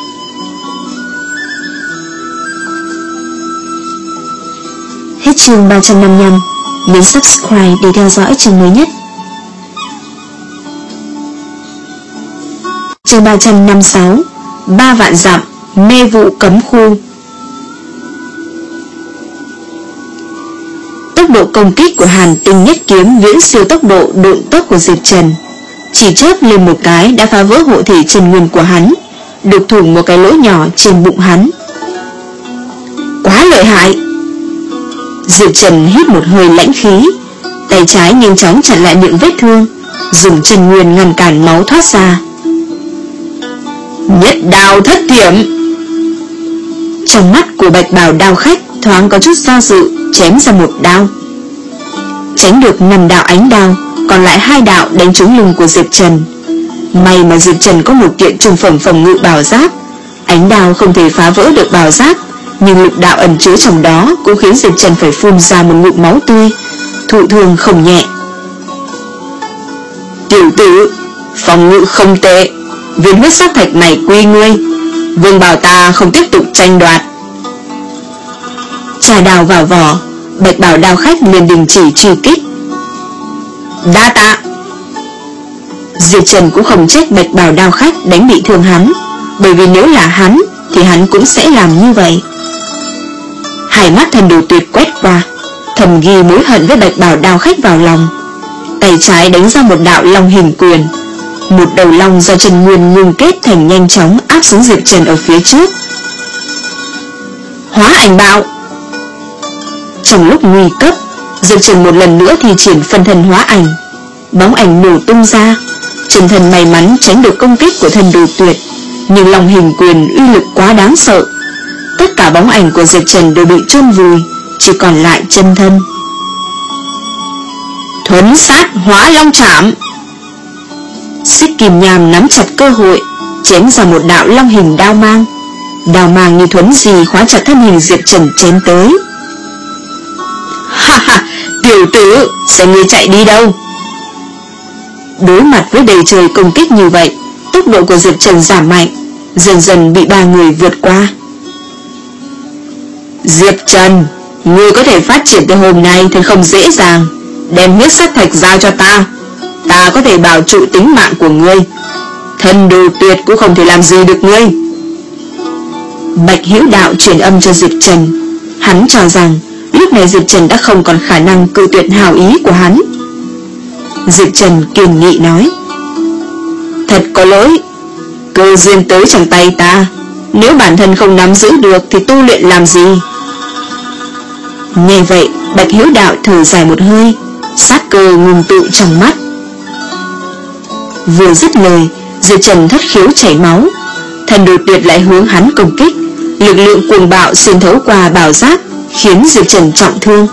Hết chương ba trăm năm mươi lăm. Nhấn subscribe để theo dõi chương mới nhất. Chương ba trăm năm mươi sáu. Ba vạn dặm mê vụ cấm khu. Tốc độ công kích của Hàn Tinh Nhất Kiếm viễn siêu tốc độ độn tốc của Diệp Trần. Chỉ chớp lên một cái đã phá vỡ hộ thể chân nguyên của hắn, đục thủng một cái lỗ nhỏ trên bụng hắn. Quá lợi hại! Diệp Trần hít một hơi lãnh khí, tay trái nhanh chóng chặn lại miệng vết thương, dùng chân nguyên ngăn cản máu thoát ra. Nhất đao thất thiểm! Trong mắt của Bạch Bào đao khách thoáng có chút do dự, chém ra một đao. Tránh được năm đạo ánh đao, còn lại hai đạo đánh trúng lưng của Diệp Trần. May mà Diệp Trần có một kiện trung phẩm phòng ngự bảo giáp, ánh đao không thể phá vỡ được bảo giáp, nhưng lực đạo ẩn chứa trong đó cũng khiến Diệp Trần phải phun ra một ngụm máu tươi, thụ thương không nhẹ. Tiểu tử, phòng ngự không tệ, viên huyết sát thạch này quy ngươi, Vương bảo ta không tiếp tục tranh đoạt. Trà đào vào vỏ, Bạch Bảo đao khách liền đình chỉ truy kích. Đa tạ! Diệp Trần cũng không trách Bạch Bảo đao khách đánh bị thương hắn, bởi vì nếu là hắn thì hắn cũng sẽ làm như vậy. Hai mắt Thần Đồ Tuyệt quét qua, thầm ghi mối hận với Bạch Bảo đao khách vào lòng. Tay trái đánh ra một đạo long hình quyền, một đầu long do chân nguyên ngưng kết thành nhanh chóng áp xuống Diệp Trần ở phía trước. Hóa ảnh bạo! Trong lúc nguy cấp, Diệp Trần một lần nữa thi triển phân thân hóa ảnh, bóng ảnh nổ tung ra. Trần Thần may mắn tránh được công kích của Thần Đồ Tuyệt, nhưng long hình quyền uy lực quá đáng sợ. Tất cả bóng ảnh của Diệp Trần đều bị chôn vùi, chỉ còn lại chân thân. Thuấn sát hóa long trảm! Xích Kim Nham nắm chặt cơ hội, chém ra một đạo long hình đao mang. Đao mang như thuấn gì khóa chặt thân hình Diệp Trần chém tới. Ha ha, tiểu tử, xem ngươi chạy đi đâu. Đối mặt với đầy trời công kích như vậy, tốc độ của Diệp Trần giảm mạnh, dần dần bị ba người vượt qua. Diệp Trần, ngươi có thể phát triển tới hôm nay thì không dễ dàng. Đem huyết sát thạch giao cho ta, ta có thể bảo trụ tính mạng của ngươi. Thần Đồ Tuyệt cũng không thể làm gì được ngươi. Bạch Hiếu Đạo truyền âm cho Diệp Trần. Hắn cho rằng lúc này Diệp Trần đã không còn khả năng cự tuyệt hảo ý của hắn. Diệp Trần kiên nghị nói, thật có lỗi, cơ duyên tới trong tay ta, nếu bản thân không nắm giữ được thì tu luyện làm gì. Nghe vậy, Bạch Hiếu Đạo thở dài một hơi, sát cơ ngưng tụ trong mắt. Vừa dứt lời, Diệp Trần thất khiếu chảy máu. Thần Đồ Tuyệt lại hướng hắn công kích, lực lượng cuồng bạo xuyên thấu qua bảo giáp, khiến Diệp Trần trọng thương.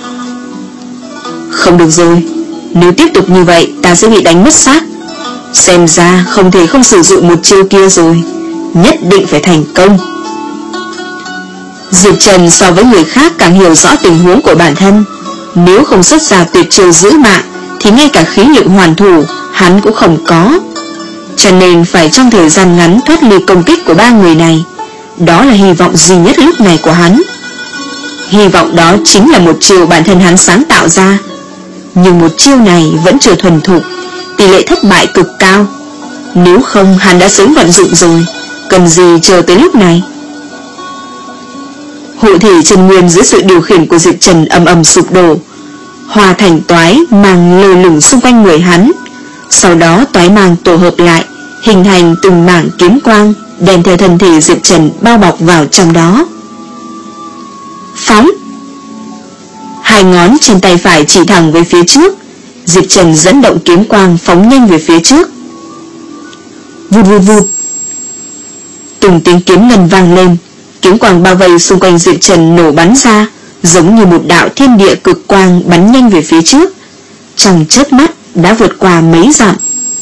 Không được rồi, nếu tiếp tục như vậy ta sẽ bị đánh mất xác. Xem ra không thể không sử dụng một chiêu kia rồi, nhất định phải thành công. Diệp Trần so với người khác càng hiểu rõ tình huống của bản thân. Nếu không xuất ra tuyệt chiêu giữ mạng thì ngay cả khí lực hoàn thủ hắn cũng không có, cho nên phải trong thời gian ngắn thoát ly công kích của ba người này. Đó là hy vọng duy nhất lúc này của hắn. Hy vọng đó chính là một chiêu bản thân hắn sáng tạo ra, nhưng một chiêu này vẫn chưa thuần thục, tỷ lệ thất bại cực cao. Nếu không hắn đã sớm vận dụng rồi, cần gì chờ tới lúc này. Hộ thể Trần Nguyên dưới sự điều khiển của Diệp Trần ầm ầm sụp đổ, hòa thành toái mang lơ lửng xung quanh người hắn. Sau đó toái mang tổ hợp lại, hình thành từng mảng kiếm quang, đem theo thân thể Diệp Trần bao bọc vào trong đó. Phóng! Hai ngón trên tay phải chỉ thẳng về phía trước, Diệp Trần dẫn động kiếm quang phóng nhanh về phía trước. Vụt vụt vụt, từng tiếng kiếm ngân vang lên, kiếm quang bao vây xung quanh Diệp Trần nổ bắn ra, giống như một đạo thiên địa cực quang bắn nhanh về phía trước, trong chớp mắt đã vượt qua mấy dặm.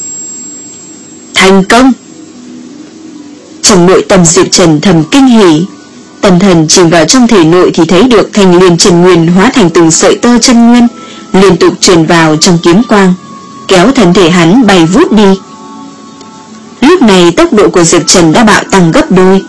Thành công! Trong nội tâm Diệp Trần thầm kinh hỉ, tâm thần chìm vào trong thể nội thì thấy được thành liền Trần Nguyên hóa thành từng sợi tơ chân nguyên, liên tục truyền vào trong kiếm quang, kéo thân thể hắn bay vút đi. Lúc này tốc độ của Diệp Trần đã bạo tăng gấp đôi.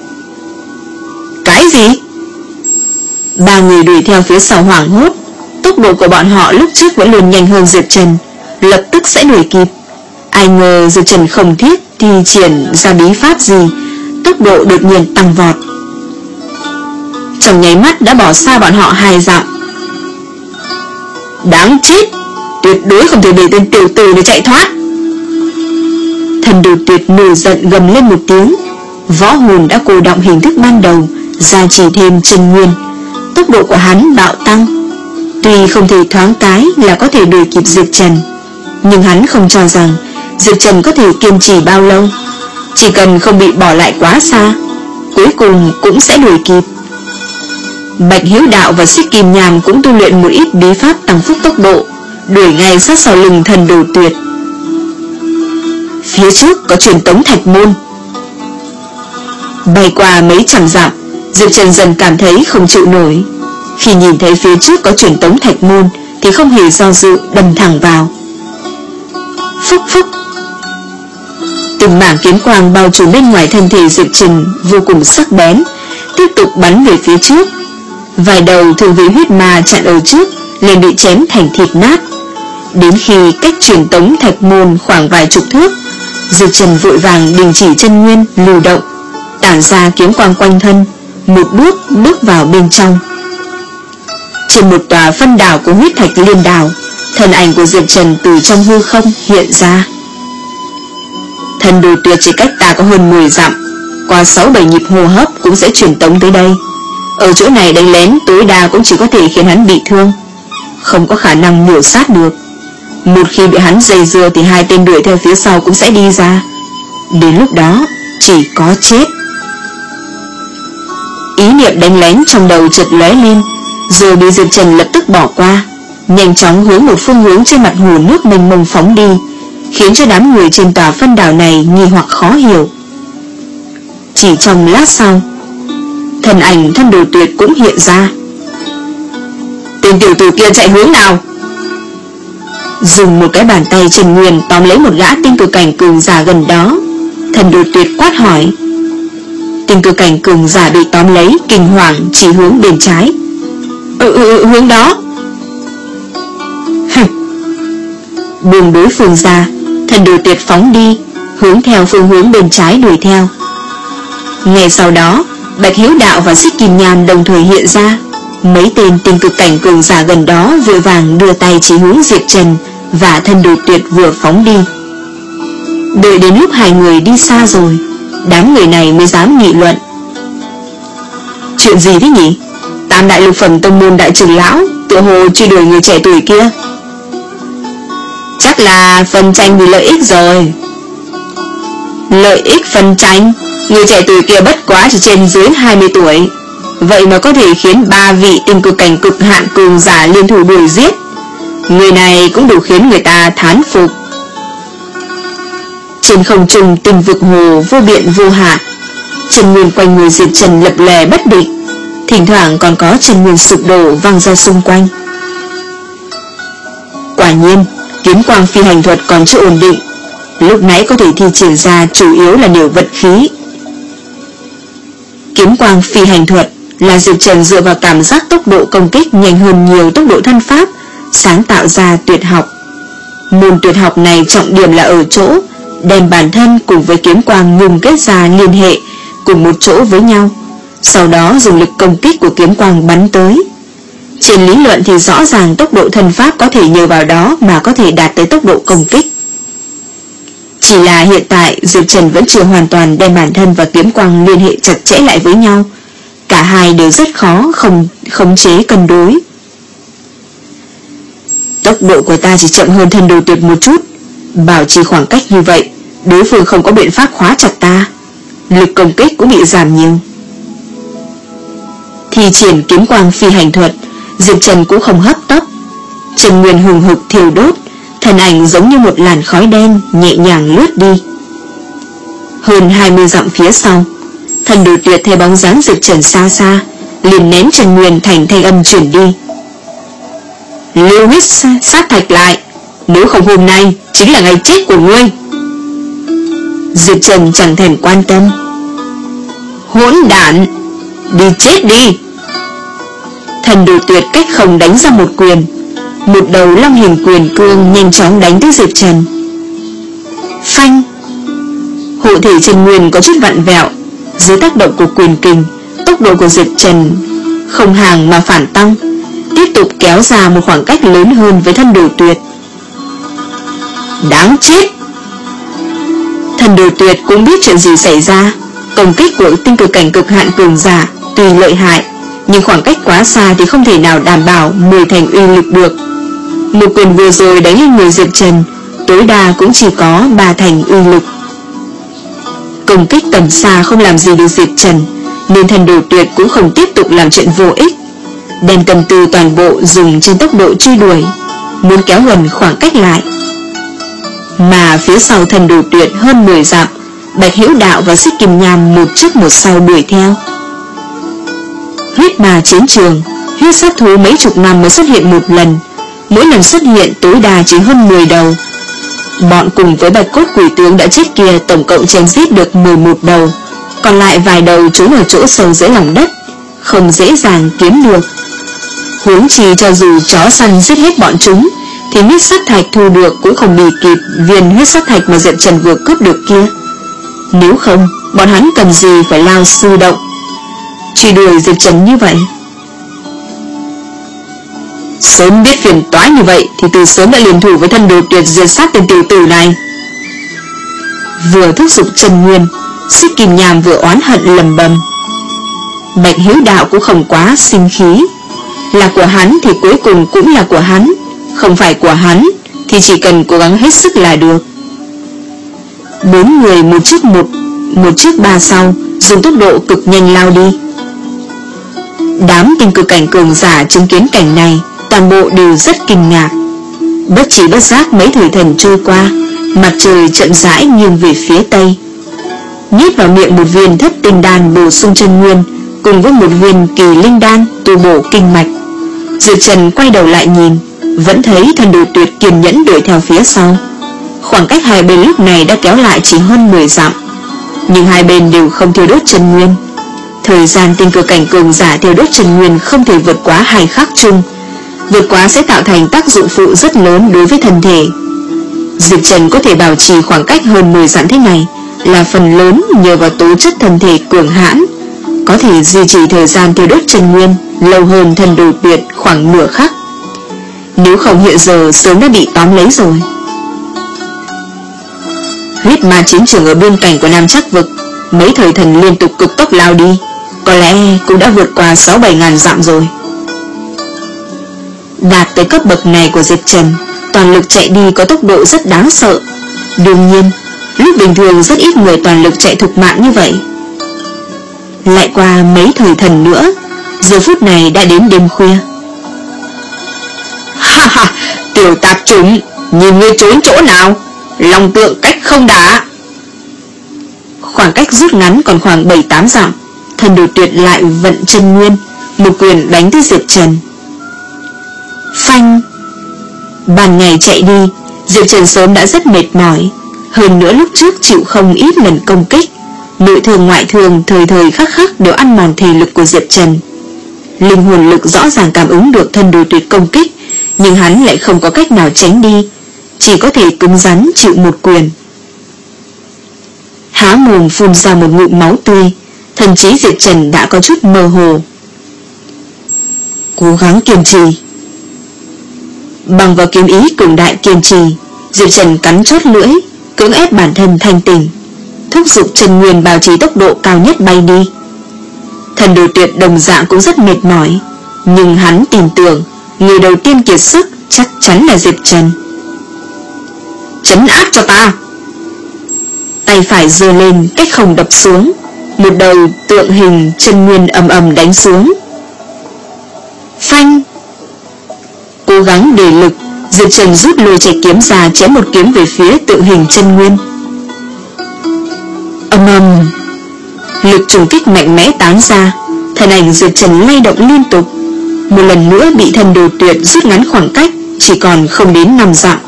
Cái gì? Ba người đuổi theo phía sau hoảng hốt. Tốc độ của bọn họ lúc trước vẫn luôn nhanh hơn Diệp Trần, lập tức sẽ đuổi kịp. Ai ngờ Diệp Trần không thiết thi triển ra bí pháp gì, tốc độ đột nhiên tăng vọt, trong nháy mắt đã bỏ xa bọn họ hai dặm. Đáng chết, tuyệt đối không thể để tên tiểu tử để chạy thoát. Thần Đồ Tuyệt nổi giận gầm lên một tiếng, võ hồn đã cô động hình thức ban đầu, gia trì thêm chân nguyên, tốc độ của hắn bạo tăng. Tuy không thể thoáng cái là có thể đuổi kịp Diệp Trần, nhưng hắn không cho rằng Diệp Trần có thể kiên trì bao lâu. Chỉ cần không bị bỏ lại quá xa, cuối cùng cũng sẽ đuổi kịp. Bạch Hiếu Đạo và Xích Kim Nham cũng tu luyện một ít bí pháp tăng phúc tốc độ, đuổi ngay sát sau lưng Thần Đồ Tuyệt. Phía trước có truyền tống thạch môn. Bay qua mấy trăm dặm, Diệp Trần dần cảm thấy không chịu nổi. Khi nhìn thấy phía trước có truyền tống thạch môn thì không hề do dự, đâm thẳng vào. Phúc phúc, từng mảng kiếm quang bao trùm bên ngoài thân thể Diệp Trần vô cùng sắc bén, tiếp tục bắn về phía trước. Vài đầu thường vị huyết ma chặn ở trước liền bị chém thành thịt nát. Đến khi cách truyền tống thạch môn khoảng vài chục thước, Diệp Trần vội vàng đình chỉ chân nguyên lưu động, tản ra kiếm quang quanh thân, một bước bước vào bên trong. Trên một tòa phân đảo của huyết thạch liên đảo, thân ảnh của Diệp Trần từ trong hư không hiện ra. Thần Đồ Tuyệt chỉ cách ta có hơn mười dặm, qua sáu bảy nhịp hô hấp cũng sẽ truyền tống tới đây. Ở chỗ này đánh lén tối đa cũng chỉ có thể khiến hắn bị thương, không có khả năng miểu sát được. Một khi bị hắn dây dưa thì hai tên đuổi theo phía sau cũng sẽ đi ra, đến lúc đó chỉ có chết. Ý niệm đánh lén trong đầu chợt lóe lên, rồi bị Diệp Trần lập tức bỏ qua, nhanh chóng hướng một phương hướng trên mặt hồ nước mênh mông phóng đi, khiến cho đám người trên tòa phân đảo này nghi hoặc khó hiểu. Chỉ trong lát sau, thân ảnh Thần Đồ Tuyệt cũng hiện ra. Tên tiểu tử kia chạy hướng nào? Dùng một cái bàn tay Trần Nguyên tóm lấy một gã tinh cực cảnh cường giả gần đó, Thần Đồ Tuyệt quát hỏi. Tinh cực cảnh cường giả bị tóm lấy, kinh hoàng chỉ hướng bên trái. Ừ, ừ, ừ hướng đó. Buông đối phương ra, Thần Đồ Tuyệt phóng đi, hướng theo phương hướng bên trái đuổi theo. Ngay sau đó, Bạch Hiếu Đạo và Xích Kim Nham đồng thời hiện ra. Mấy tên tinh cực cảnh cường giả gần đó vội vàng đưa tay chỉ hướng Diệp Trần và Thần Đồ Tuyệt vừa phóng đi. Đợi đến lúc hai người đi xa rồi, đám người này mới dám nghị luận. Chuyện gì thế nhỉ? Tam đại lục phẩm tông môn đại trưởng lão tựa hồ truy đuổi người trẻ tuổi kia. Chắc là phân tranh vì lợi ích rồi. Lợi ích phân tranh? Người trẻ tuổi kia bất quá chỉ trên dưới hai mươi tuổi, vậy mà có thể khiến ba vị tinh cực cảnh cực hạn cường giả liên thủ đuổi giết. Người này cũng đủ khiến người ta thán phục. Trên không trung tinh vực hồ vô biện vô hạn, chân nguyên quanh người Diệp Trần lập lè bất định, thỉnh thoảng còn có chân nguyên sụp đổ vang ra xung quanh. Quả nhiên, kiếm quang phi hành thuật còn chưa ổn định, lúc nãy có thể thi triển ra chủ yếu là điều vận khí. Kiếm quang phi hành thuật là Diệp Trần dựa vào cảm giác tốc độ công kích nhanh hơn nhiều tốc độ thân pháp, sáng tạo ra tuyệt học. Môn tuyệt học này trọng điểm là ở chỗ đem bản thân cùng với kiếm quang ngừng kết ra liên hệ cùng một chỗ với nhau, sau đó dùng lực công kích của kiếm quang bắn tới. Trên lý luận thì rõ ràng tốc độ thân pháp có thể nhờ vào đó mà có thể đạt tới tốc độ công kích. Chỉ là hiện tại Diệp Trần vẫn chưa hoàn toàn đem bản thân và kiếm quang liên hệ chặt chẽ lại với nhau. Cả hai đều rất khó không khống chế cân đối. Tốc độ của ta chỉ chậm hơn Thân Đồ Tuyệt một chút, bảo trì khoảng cách như vậy, đối phương không có biện pháp khóa chặt ta, lực công kích cũng bị giảm nhiều. Thi triển kiếm quang phi hành thuật, Diệp Trần cũng không hấp tấp. Trần nguyên hùng hực thiêu đốt, thân ảnh giống như một làn khói đen nhẹ nhàng lướt đi. Hơn hai mươi dặm phía sau, Thần Đồ Tuyệt thấy bóng dáng Diệp Trần xa xa, liền ném Trần Nguyên thành thanh âm chuyển đi. Lưu huyết sát thạch lại, nếu không hôm nay chính là ngày chết của ngươi. Diệp Trần chẳng thèm quan tâm. Hỗn đản, đi chết đi. Thần Đồ Tuyệt cách không đánh ra một quyền, một đầu long hình quyền cương nhanh chóng đánh tới Diệp Trần. Phanh. Hộ thể Trần Nguyên có chút vặn vẹo, dưới tác động của quyền kình, tốc độ của Diệp Trần không hàng mà phản tăng, tiếp tục kéo ra một khoảng cách lớn hơn với Thần Đồ Tuyệt. Đáng chết. Thần Đồ Tuyệt cũng biết chuyện gì xảy ra. Công kích của tinh cực cảnh cực hạn cường giả tuy lợi hại, nhưng khoảng cách quá xa thì không thể nào đảm bảo mười thành uy lực được. Một quyền vừa rồi đánh lên người Diệp Trần, tối đa cũng chỉ có ba thành uy lực. Công kích tầm xa không làm gì được Diệp Trần, nên Thần Đồ Tuyệt cũng không tiếp tục làm chuyện vô ích, đem tâm tư toàn bộ dùng trên tốc độ truy đuổi, muốn kéo gần khoảng cách lại. Mà phía sau Thần Đồ Tuyệt hơn mười dặm, Bạch Hữu Đạo và Xích Kim Nham một trước một sau đuổi theo. Huyết Ma chiến trường, huyết sát thú mấy chục năm mới xuất hiện một lần, mỗi lần xuất hiện tối đa chỉ hơn mười đầu. Bọn cùng với Bạch Cốt Quỷ Tướng đã chết kia tổng cộng chém giết được mười một đầu, còn lại vài đầu trốn ở chỗ sâu dưới lòng đất, không dễ dàng kiếm được. Huống chi cho dù chó săn giết hết bọn chúng, thì huyết sát thạch thu được cũng không bì kịp viên huyết sát thạch mà Diệp Trần vừa cướp được kia. Nếu không, bọn hắn cần gì phải lao sư động truy đuổi Diệp Trần như vậy. Sớm biết phiền toái như vậy thì từ sớm đã liên thủ với Thần Đồ Tuyệt diệt sát tên tiểu tử này. Vừa thúc giục Trần Nguyên, Xích Kim Nham vừa oán hận lầm bầm. Bạch Hữu Đạo cũng không quá sinh khí, là của hắn thì cuối cùng cũng là của hắn, không phải của hắn thì chỉ cần cố gắng hết sức là được. Bốn người một trước một, một trước ba sau, dùng tốc độ cực nhanh lao đi. Đám tinh cực cảnh cường giả chứng kiến cảnh này, toàn bộ đều rất kinh ngạc. Bất chỉ bất giác mấy thời thần trôi qua, mặt trời chậm rãi nghiêng về phía tây. Nhét vào miệng một viên thất tinh đan bổ sung chân nguyên, cùng với một viên kỳ linh đan tu bổ kinh mạch. Diệp Trần quay đầu lại nhìn, vẫn thấy Thần Đồ Tuyệt kiên nhẫn đuổi theo phía sau. Khoảng cách hai bên lúc này đã kéo lại chỉ hơn mười dặm, nhưng hai bên đều không thiêu đốt chân nguyên. Thời gian tinh cực cảnh cường giả thiêu đốt chân nguyên không thể vượt quá hai khắc chung, vượt quá sẽ tạo thành tác dụng phụ rất lớn đối với thân thể. Diệp Trần có thể bảo trì khoảng cách hơn mười dặm thế này là phần lớn nhờ vào tố chất thân thể cường hãn, có thể duy trì thời gian thiêu đốt chân nguyên lâu hơn Thần Đồ Tuyệt khoảng nửa khắc. Nếu không hiện giờ sớm đã bị tóm lấy rồi. Huyết Ma chiến trường ở bên cạnh của Nam Trắc Vực, mấy thời thần liên tục cực tốc lao đi, có lẽ cũng đã vượt qua sáu bảy ngàn dặm rồi. Đạt tới cấp bậc này của Diệp Trần, toàn lực chạy đi có tốc độ rất đáng sợ. Đương nhiên, lúc bình thường rất ít người toàn lực chạy thục mạng như vậy. Lại qua mấy thời thần nữa, giờ phút này đã đến đêm khuya. Ha ha, tiểu tạp chủng, nhìn ngươi trốn chỗ nào, lòng tượng cách không đá. Khoảng cách rút ngắn còn khoảng bảy tám dặm, Thần Đồ Tuyệt lại vận chân nguyên, một quyền đánh tới Diệp Trần. Phanh. Ban ngày chạy đi, Diệp Trần sớm đã rất mệt mỏi, hơn nữa lúc trước chịu không ít lần công kích, nội thương ngoại thương thời thời khắc khắc đều ăn mòn thể lực của Diệp Trần. Linh hồn lực rõ ràng cảm ứng được Thần Đồ Tuyệt công kích, nhưng hắn lại không có cách nào tránh đi, chỉ có thể cứng rắn chịu một quyền. Há mồm phun ra một ngụm máu tươi, thần trí Diệp Trần đã có chút mơ hồ. Cố gắng kiên trì. Bằng vào kiếm ý cường đại kiên trì, Diệp Trần cắn chốt lưỡi, cưỡng ép bản thân thanh tỉnh, thúc giục Trần Nguyên bảo trì tốc độ cao nhất bay đi. Thần Đồ Tuyệt đồng dạng cũng rất mệt mỏi, nhưng hắn tin tưởng người đầu tiên kiệt sức chắc chắn là Diệp Trần. Trấn áp cho ta! Tay phải giơ lên cách không đập xuống, một đầu tượng hình Trần Nguyên ầm ầm đánh xuống. Phanh! Cố gắng để lực, Diệp Trần rút lôi chạy kiếm ra chém một kiếm về phía tượng hình Trần Nguyên. Ầm ầm! Lực trùng kích mạnh mẽ tán ra, thân ảnh Diệp Trần lay động liên tục, một lần nữa bị Thần Đồ Tuyệt rút ngắn khoảng cách, chỉ còn không đến năm dặm.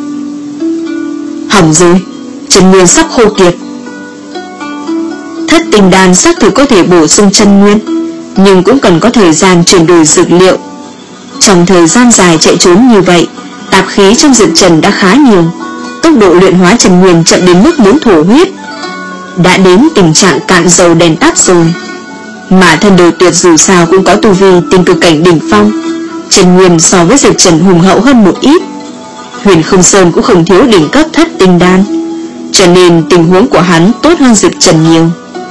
Hỏng rồi, Trần Nguyên sắp khô kiệt. Thất tinh đan xác thực có thể bổ sung chân nguyên, nhưng cũng cần có thời gian chuyển đổi dược liệu. Trong thời gian dài chạy trốn như vậy, tạp khí trong Diệp Trần đã khá nhiều, tốc độ luyện hóa Trần Nguyên chậm đến mức muốn thổ huyết, đã đến tình trạng cạn dầu đèn tắt rồi. Mà Thần Đồ Tuyệt dù sao cũng có tu vi tinh cực cảnh đỉnh phong, Trần Nguyên so với Diệp Trần hùng hậu hơn một ít. Huyền Không Sơn cũng không thiếu đỉnh cấp thất tinh đan, cho nên tình huống của hắn tốt hơn Diệp Trần nhiều.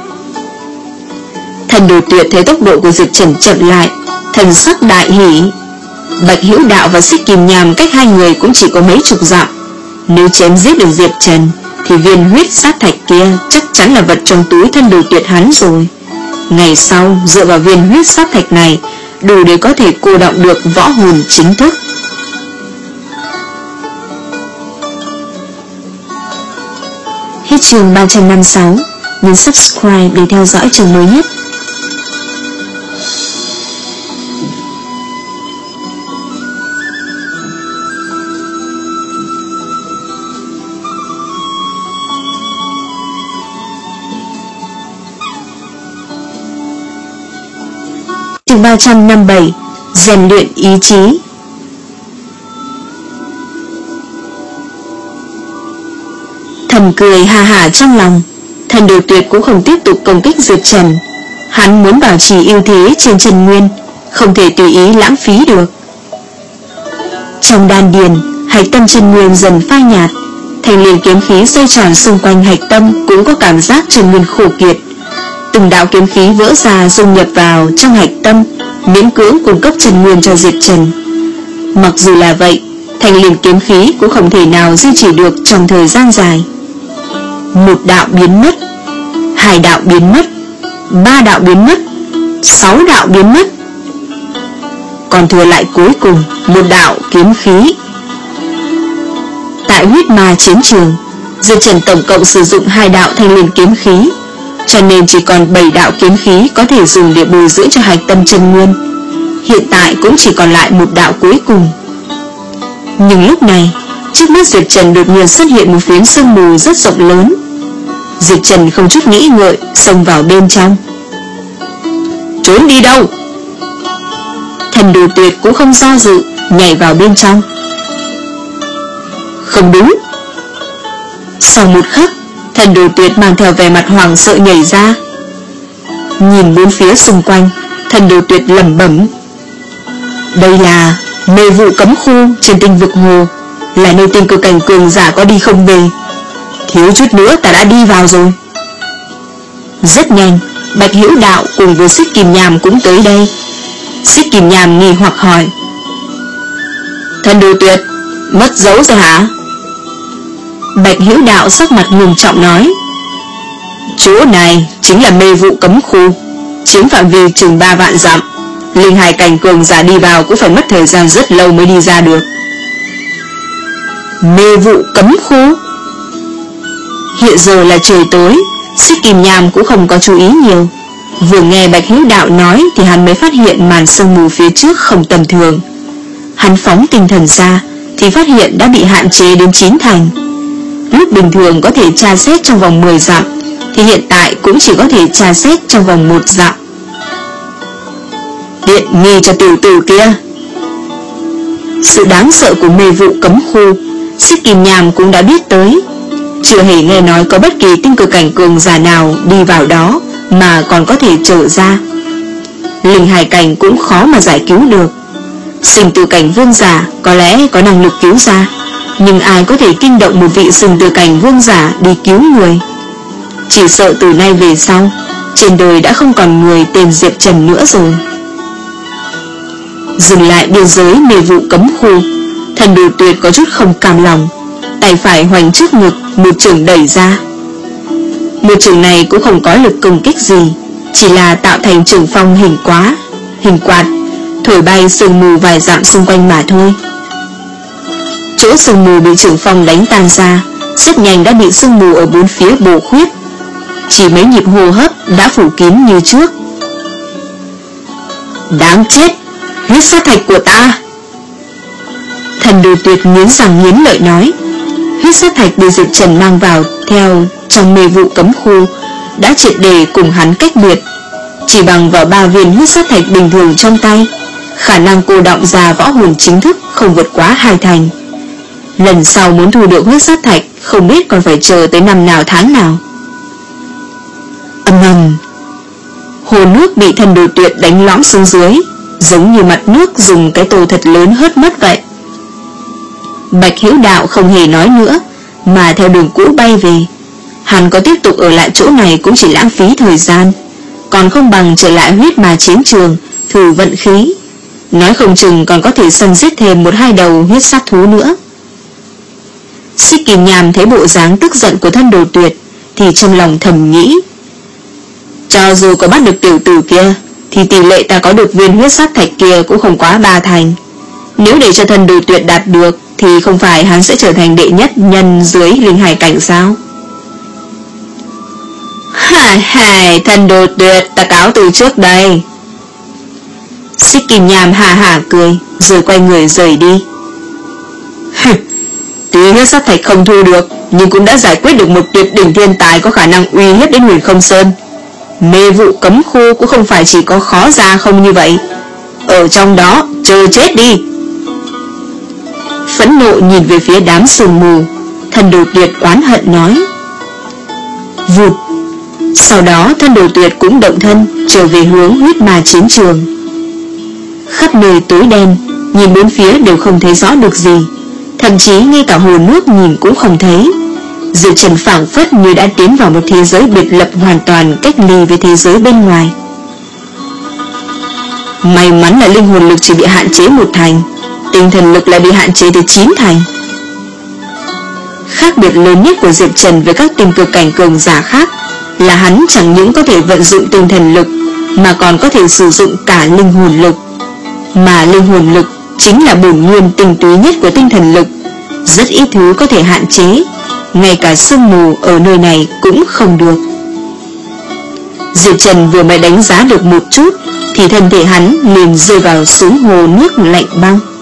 Thần Đồ Tuyệt thấy tốc độ của Diệp Trần chậm lại, thần sắc đại hỉ. Bạch Hữu Đạo và Xích Kim Nham cách hai người cũng chỉ có mấy chục dặm, nếu chém giết được Diệp Trần thì viên huyết sát thạch kia chắc chắn là vật trong túi Thần Đồ Tuyệt hắn rồi. Ngày sau dựa vào viên huyết sát thạch này đủ để có thể cô động được võ hồn chính thức. Hết chương ba trăm năm mươi sáu. Nhấn subscribe để theo dõi chương mới nhất. Chương ba trăm năm mươi bảy. Rèn luyện ý chí. Thầm cười ha hả trong lòng, Thần Đồ Tuyệt cũng không tiếp tục công kích Diệp Trần. Hắn muốn bảo trì ưu thế trên Trần Nguyên, không thể tùy ý lãng phí được. Trong đan điền, hạch tâm Trần Nguyên dần phai nhạt, thành liền kiếm khí xoay tròn xung quanh hạch tâm cũng có cảm giác Trần Nguyên khô kiệt. Từng đạo kiếm khí vỡ ra dung nhập vào trong hạch tâm, miễn cưỡng cung cấp Trần Nguyên cho Diệp Trần. Mặc dù là vậy, thành liền kiếm khí cũng không thể nào duy trì được trong thời gian dài. Một đạo biến mất, hai đạo biến mất, ba đạo biến mất, sáu đạo biến mất, còn thừa lại cuối cùng một đạo kiếm khí. Tại huyết ma chiến trường, Diệp Trần tổng cộng sử dụng hai đạo thanh liên kiếm khí, cho nên chỉ còn bảy đạo kiếm khí có thể dùng để bồi dưỡng cho hạch tâm Trần Nguyên. Hiện tại cũng chỉ còn lại một đạo cuối cùng. Nhưng lúc này, trước mắt Diệp Trần đột nhiên xuất hiện một phiến sương mù rất rộng lớn. Diệp Trần không chút nghĩ ngợi xông vào bên trong. Trốn đi đâu? Thần Đồ Tuyệt cũng không do dự, nhảy vào bên trong. Không đúng. Sau một khắc, Thần Đồ Tuyệt mang theo vẻ mặt hoảng sợ nhảy ra. Nhìn bốn phía xung quanh, Thần Đồ Tuyệt lẩm bẩm. Đây là mê vụ cấm khu trên tinh vực hồ, là nơi tinh cực cảnh cường giả có đi không về. Thiếu chút nữa ta đã đi vào rồi. Rất nhanh, Bạch Hữu Đạo cùng với Xích Kim Nham cũng tới đây. Xích Kim Nham nghi hoặc hỏi. Thần Đồ Tuyệt, mất dấu rồi hả? Bạch Hữu Đạo sắc mặt ngưng trọng nói. Chỗ này chính là mê vụ cấm khu, chiếm phạm vi chừng ba vạn dặm. Linh hải cảnh cường giả đi vào cũng phải mất thời gian rất lâu mới đi ra được. Mê vụ cấm khu. Hiện giờ là trời tối, Xích Kim Nham cũng không có chú ý nhiều. Vừa nghe Bạch Hữu Đạo nói thì hắn mới phát hiện màn sương mù phía trước không tầm thường. Hắn phóng tinh thần ra thì phát hiện đã bị hạn chế đến chín thành. Lúc bình thường có thể tra xét trong vòng mười dặm, thì hiện tại cũng chỉ có thể tra xét trong vòng một dặm. Tiện nghi cho tiểu tử kia. Sự đáng sợ của mê vụ cấm khu, Xích Kim Nham cũng đã biết tới. Chưa hề nghe nói có bất kỳ tinh cực cảnh cường giả nào đi vào đó mà còn có thể trở ra. Linh hải cảnh cũng khó mà giải cứu được. Sinh tử cảnh vương giả có lẽ có năng lực cứu ra, nhưng ai có thể kinh động một vị sinh tử cảnh vương giả đi cứu người? Chỉ sợ từ nay về sau, trên đời đã không còn người tên Diệp Trần nữa rồi. Dừng lại biên giới mê vụ cấm khu, Thần Đồ Tuyệt có chút không cam lòng, tay phải hoành trước ngực, một chưởng đẩy ra. Một chưởng này cũng không có lực công kích gì, chỉ là tạo thành chưởng phong hình quá, hình quạt, thổi bay sương mù vài dặm xung quanh mà thôi. Chỗ sương mù bị chưởng phong đánh tan ra, rất nhanh đã bị sương mù ở bốn phía bổ khuyết, chỉ mấy nhịp hô hấp đã phủ kín như trước. Đáng chết, huyết sát thạch của ta! Thần Đồ Tuyệt nghiến răng nghiến lợi nói. Huyết sát thạch bị Diệp Trần mang vào theo trong mê vụ cấm khu đã triệt để cùng hắn cách biệt. Chỉ bằng vào ba viên huyết sát thạch bình thường trong tay, khả năng cô động ra võ hồn chính thức không vượt quá hai thành. Lần sau muốn thu được huyết sát thạch không biết còn phải chờ tới năm nào tháng nào. Âm ầm, hồ nước bị Thần Đồ Tuyệt đánh lõm xuống dưới, giống như mặt nước dùng cái tô thật lớn hớt mất vậy. Bạch Hữu Đạo không hề nói nữa, mà theo đường cũ bay về. Hắn có tiếp tục ở lại chỗ này cũng chỉ lãng phí thời gian, còn không bằng trở lại huyết ma chiến trường thử vận khí. Nói không chừng còn có thể săn giết thêm một hai đầu huyết sát thú nữa. Xích Kim Nham thấy bộ dáng tức giận của Thần Đồ Tuyệt thì trong lòng thầm nghĩ, cho dù có bắt được tiểu tử kia thì tỷ lệ ta có được viên huyết sát thạch kia cũng không quá ba thành. Nếu để cho Thần Đồ Tuyệt đạt được thì không phải hắn sẽ trở thành đệ nhất nhân dưới linh hải cảnh sao? Hài hài, Thần Đồ Tuyệt, ta cáo từ trước đây. Xích Kim Nham hà hà cười, rồi quay người rời đi. Tuy huyết sát thạch không thu được, nhưng cũng đã giải quyết được một tuyệt đỉnh thiên tài có khả năng uy hiếp đến Huyền Không Sơn. Mê vụ cấm khu cũng không phải chỉ có khó ra không như vậy. Ở trong đó, chờ chết đi. Phẫn nộ nhìn về phía đám sương mù, Thần Đồ Tuyệt oán hận nói. Vụt. Sau đó Thần Đồ Tuyệt cũng động thân trở về hướng huyết ma chiến trường. Khắp nơi tối đen, nhìn bốn phía đều không thấy rõ được gì, thậm chí ngay cả hồ nước nhìn cũng không thấy. Diệp Trần phảng phất như đã tiến vào một thế giới biệt lập hoàn toàn cách ly với thế giới bên ngoài. May mắn là linh hồn lực chỉ bị hạn chế một thành, tinh thần lực lại bị hạn chế tới chín thành. Khác biệt lớn nhất của Diệp Trần với các tinh cực cảnh cường giả khác là hắn chẳng những có thể vận dụng tinh thần lực mà còn có thể sử dụng cả linh hồn lực. Mà linh hồn lực chính là bổn nguyên tinh túy nhất của tinh thần lực, rất ít thứ có thể hạn chế, ngay cả sương mù ở nơi này cũng không được. Diệp Trần vừa mới đánh giá được một chút thì thân thể hắn liền rơi vào xuống hồ nước lạnh băng.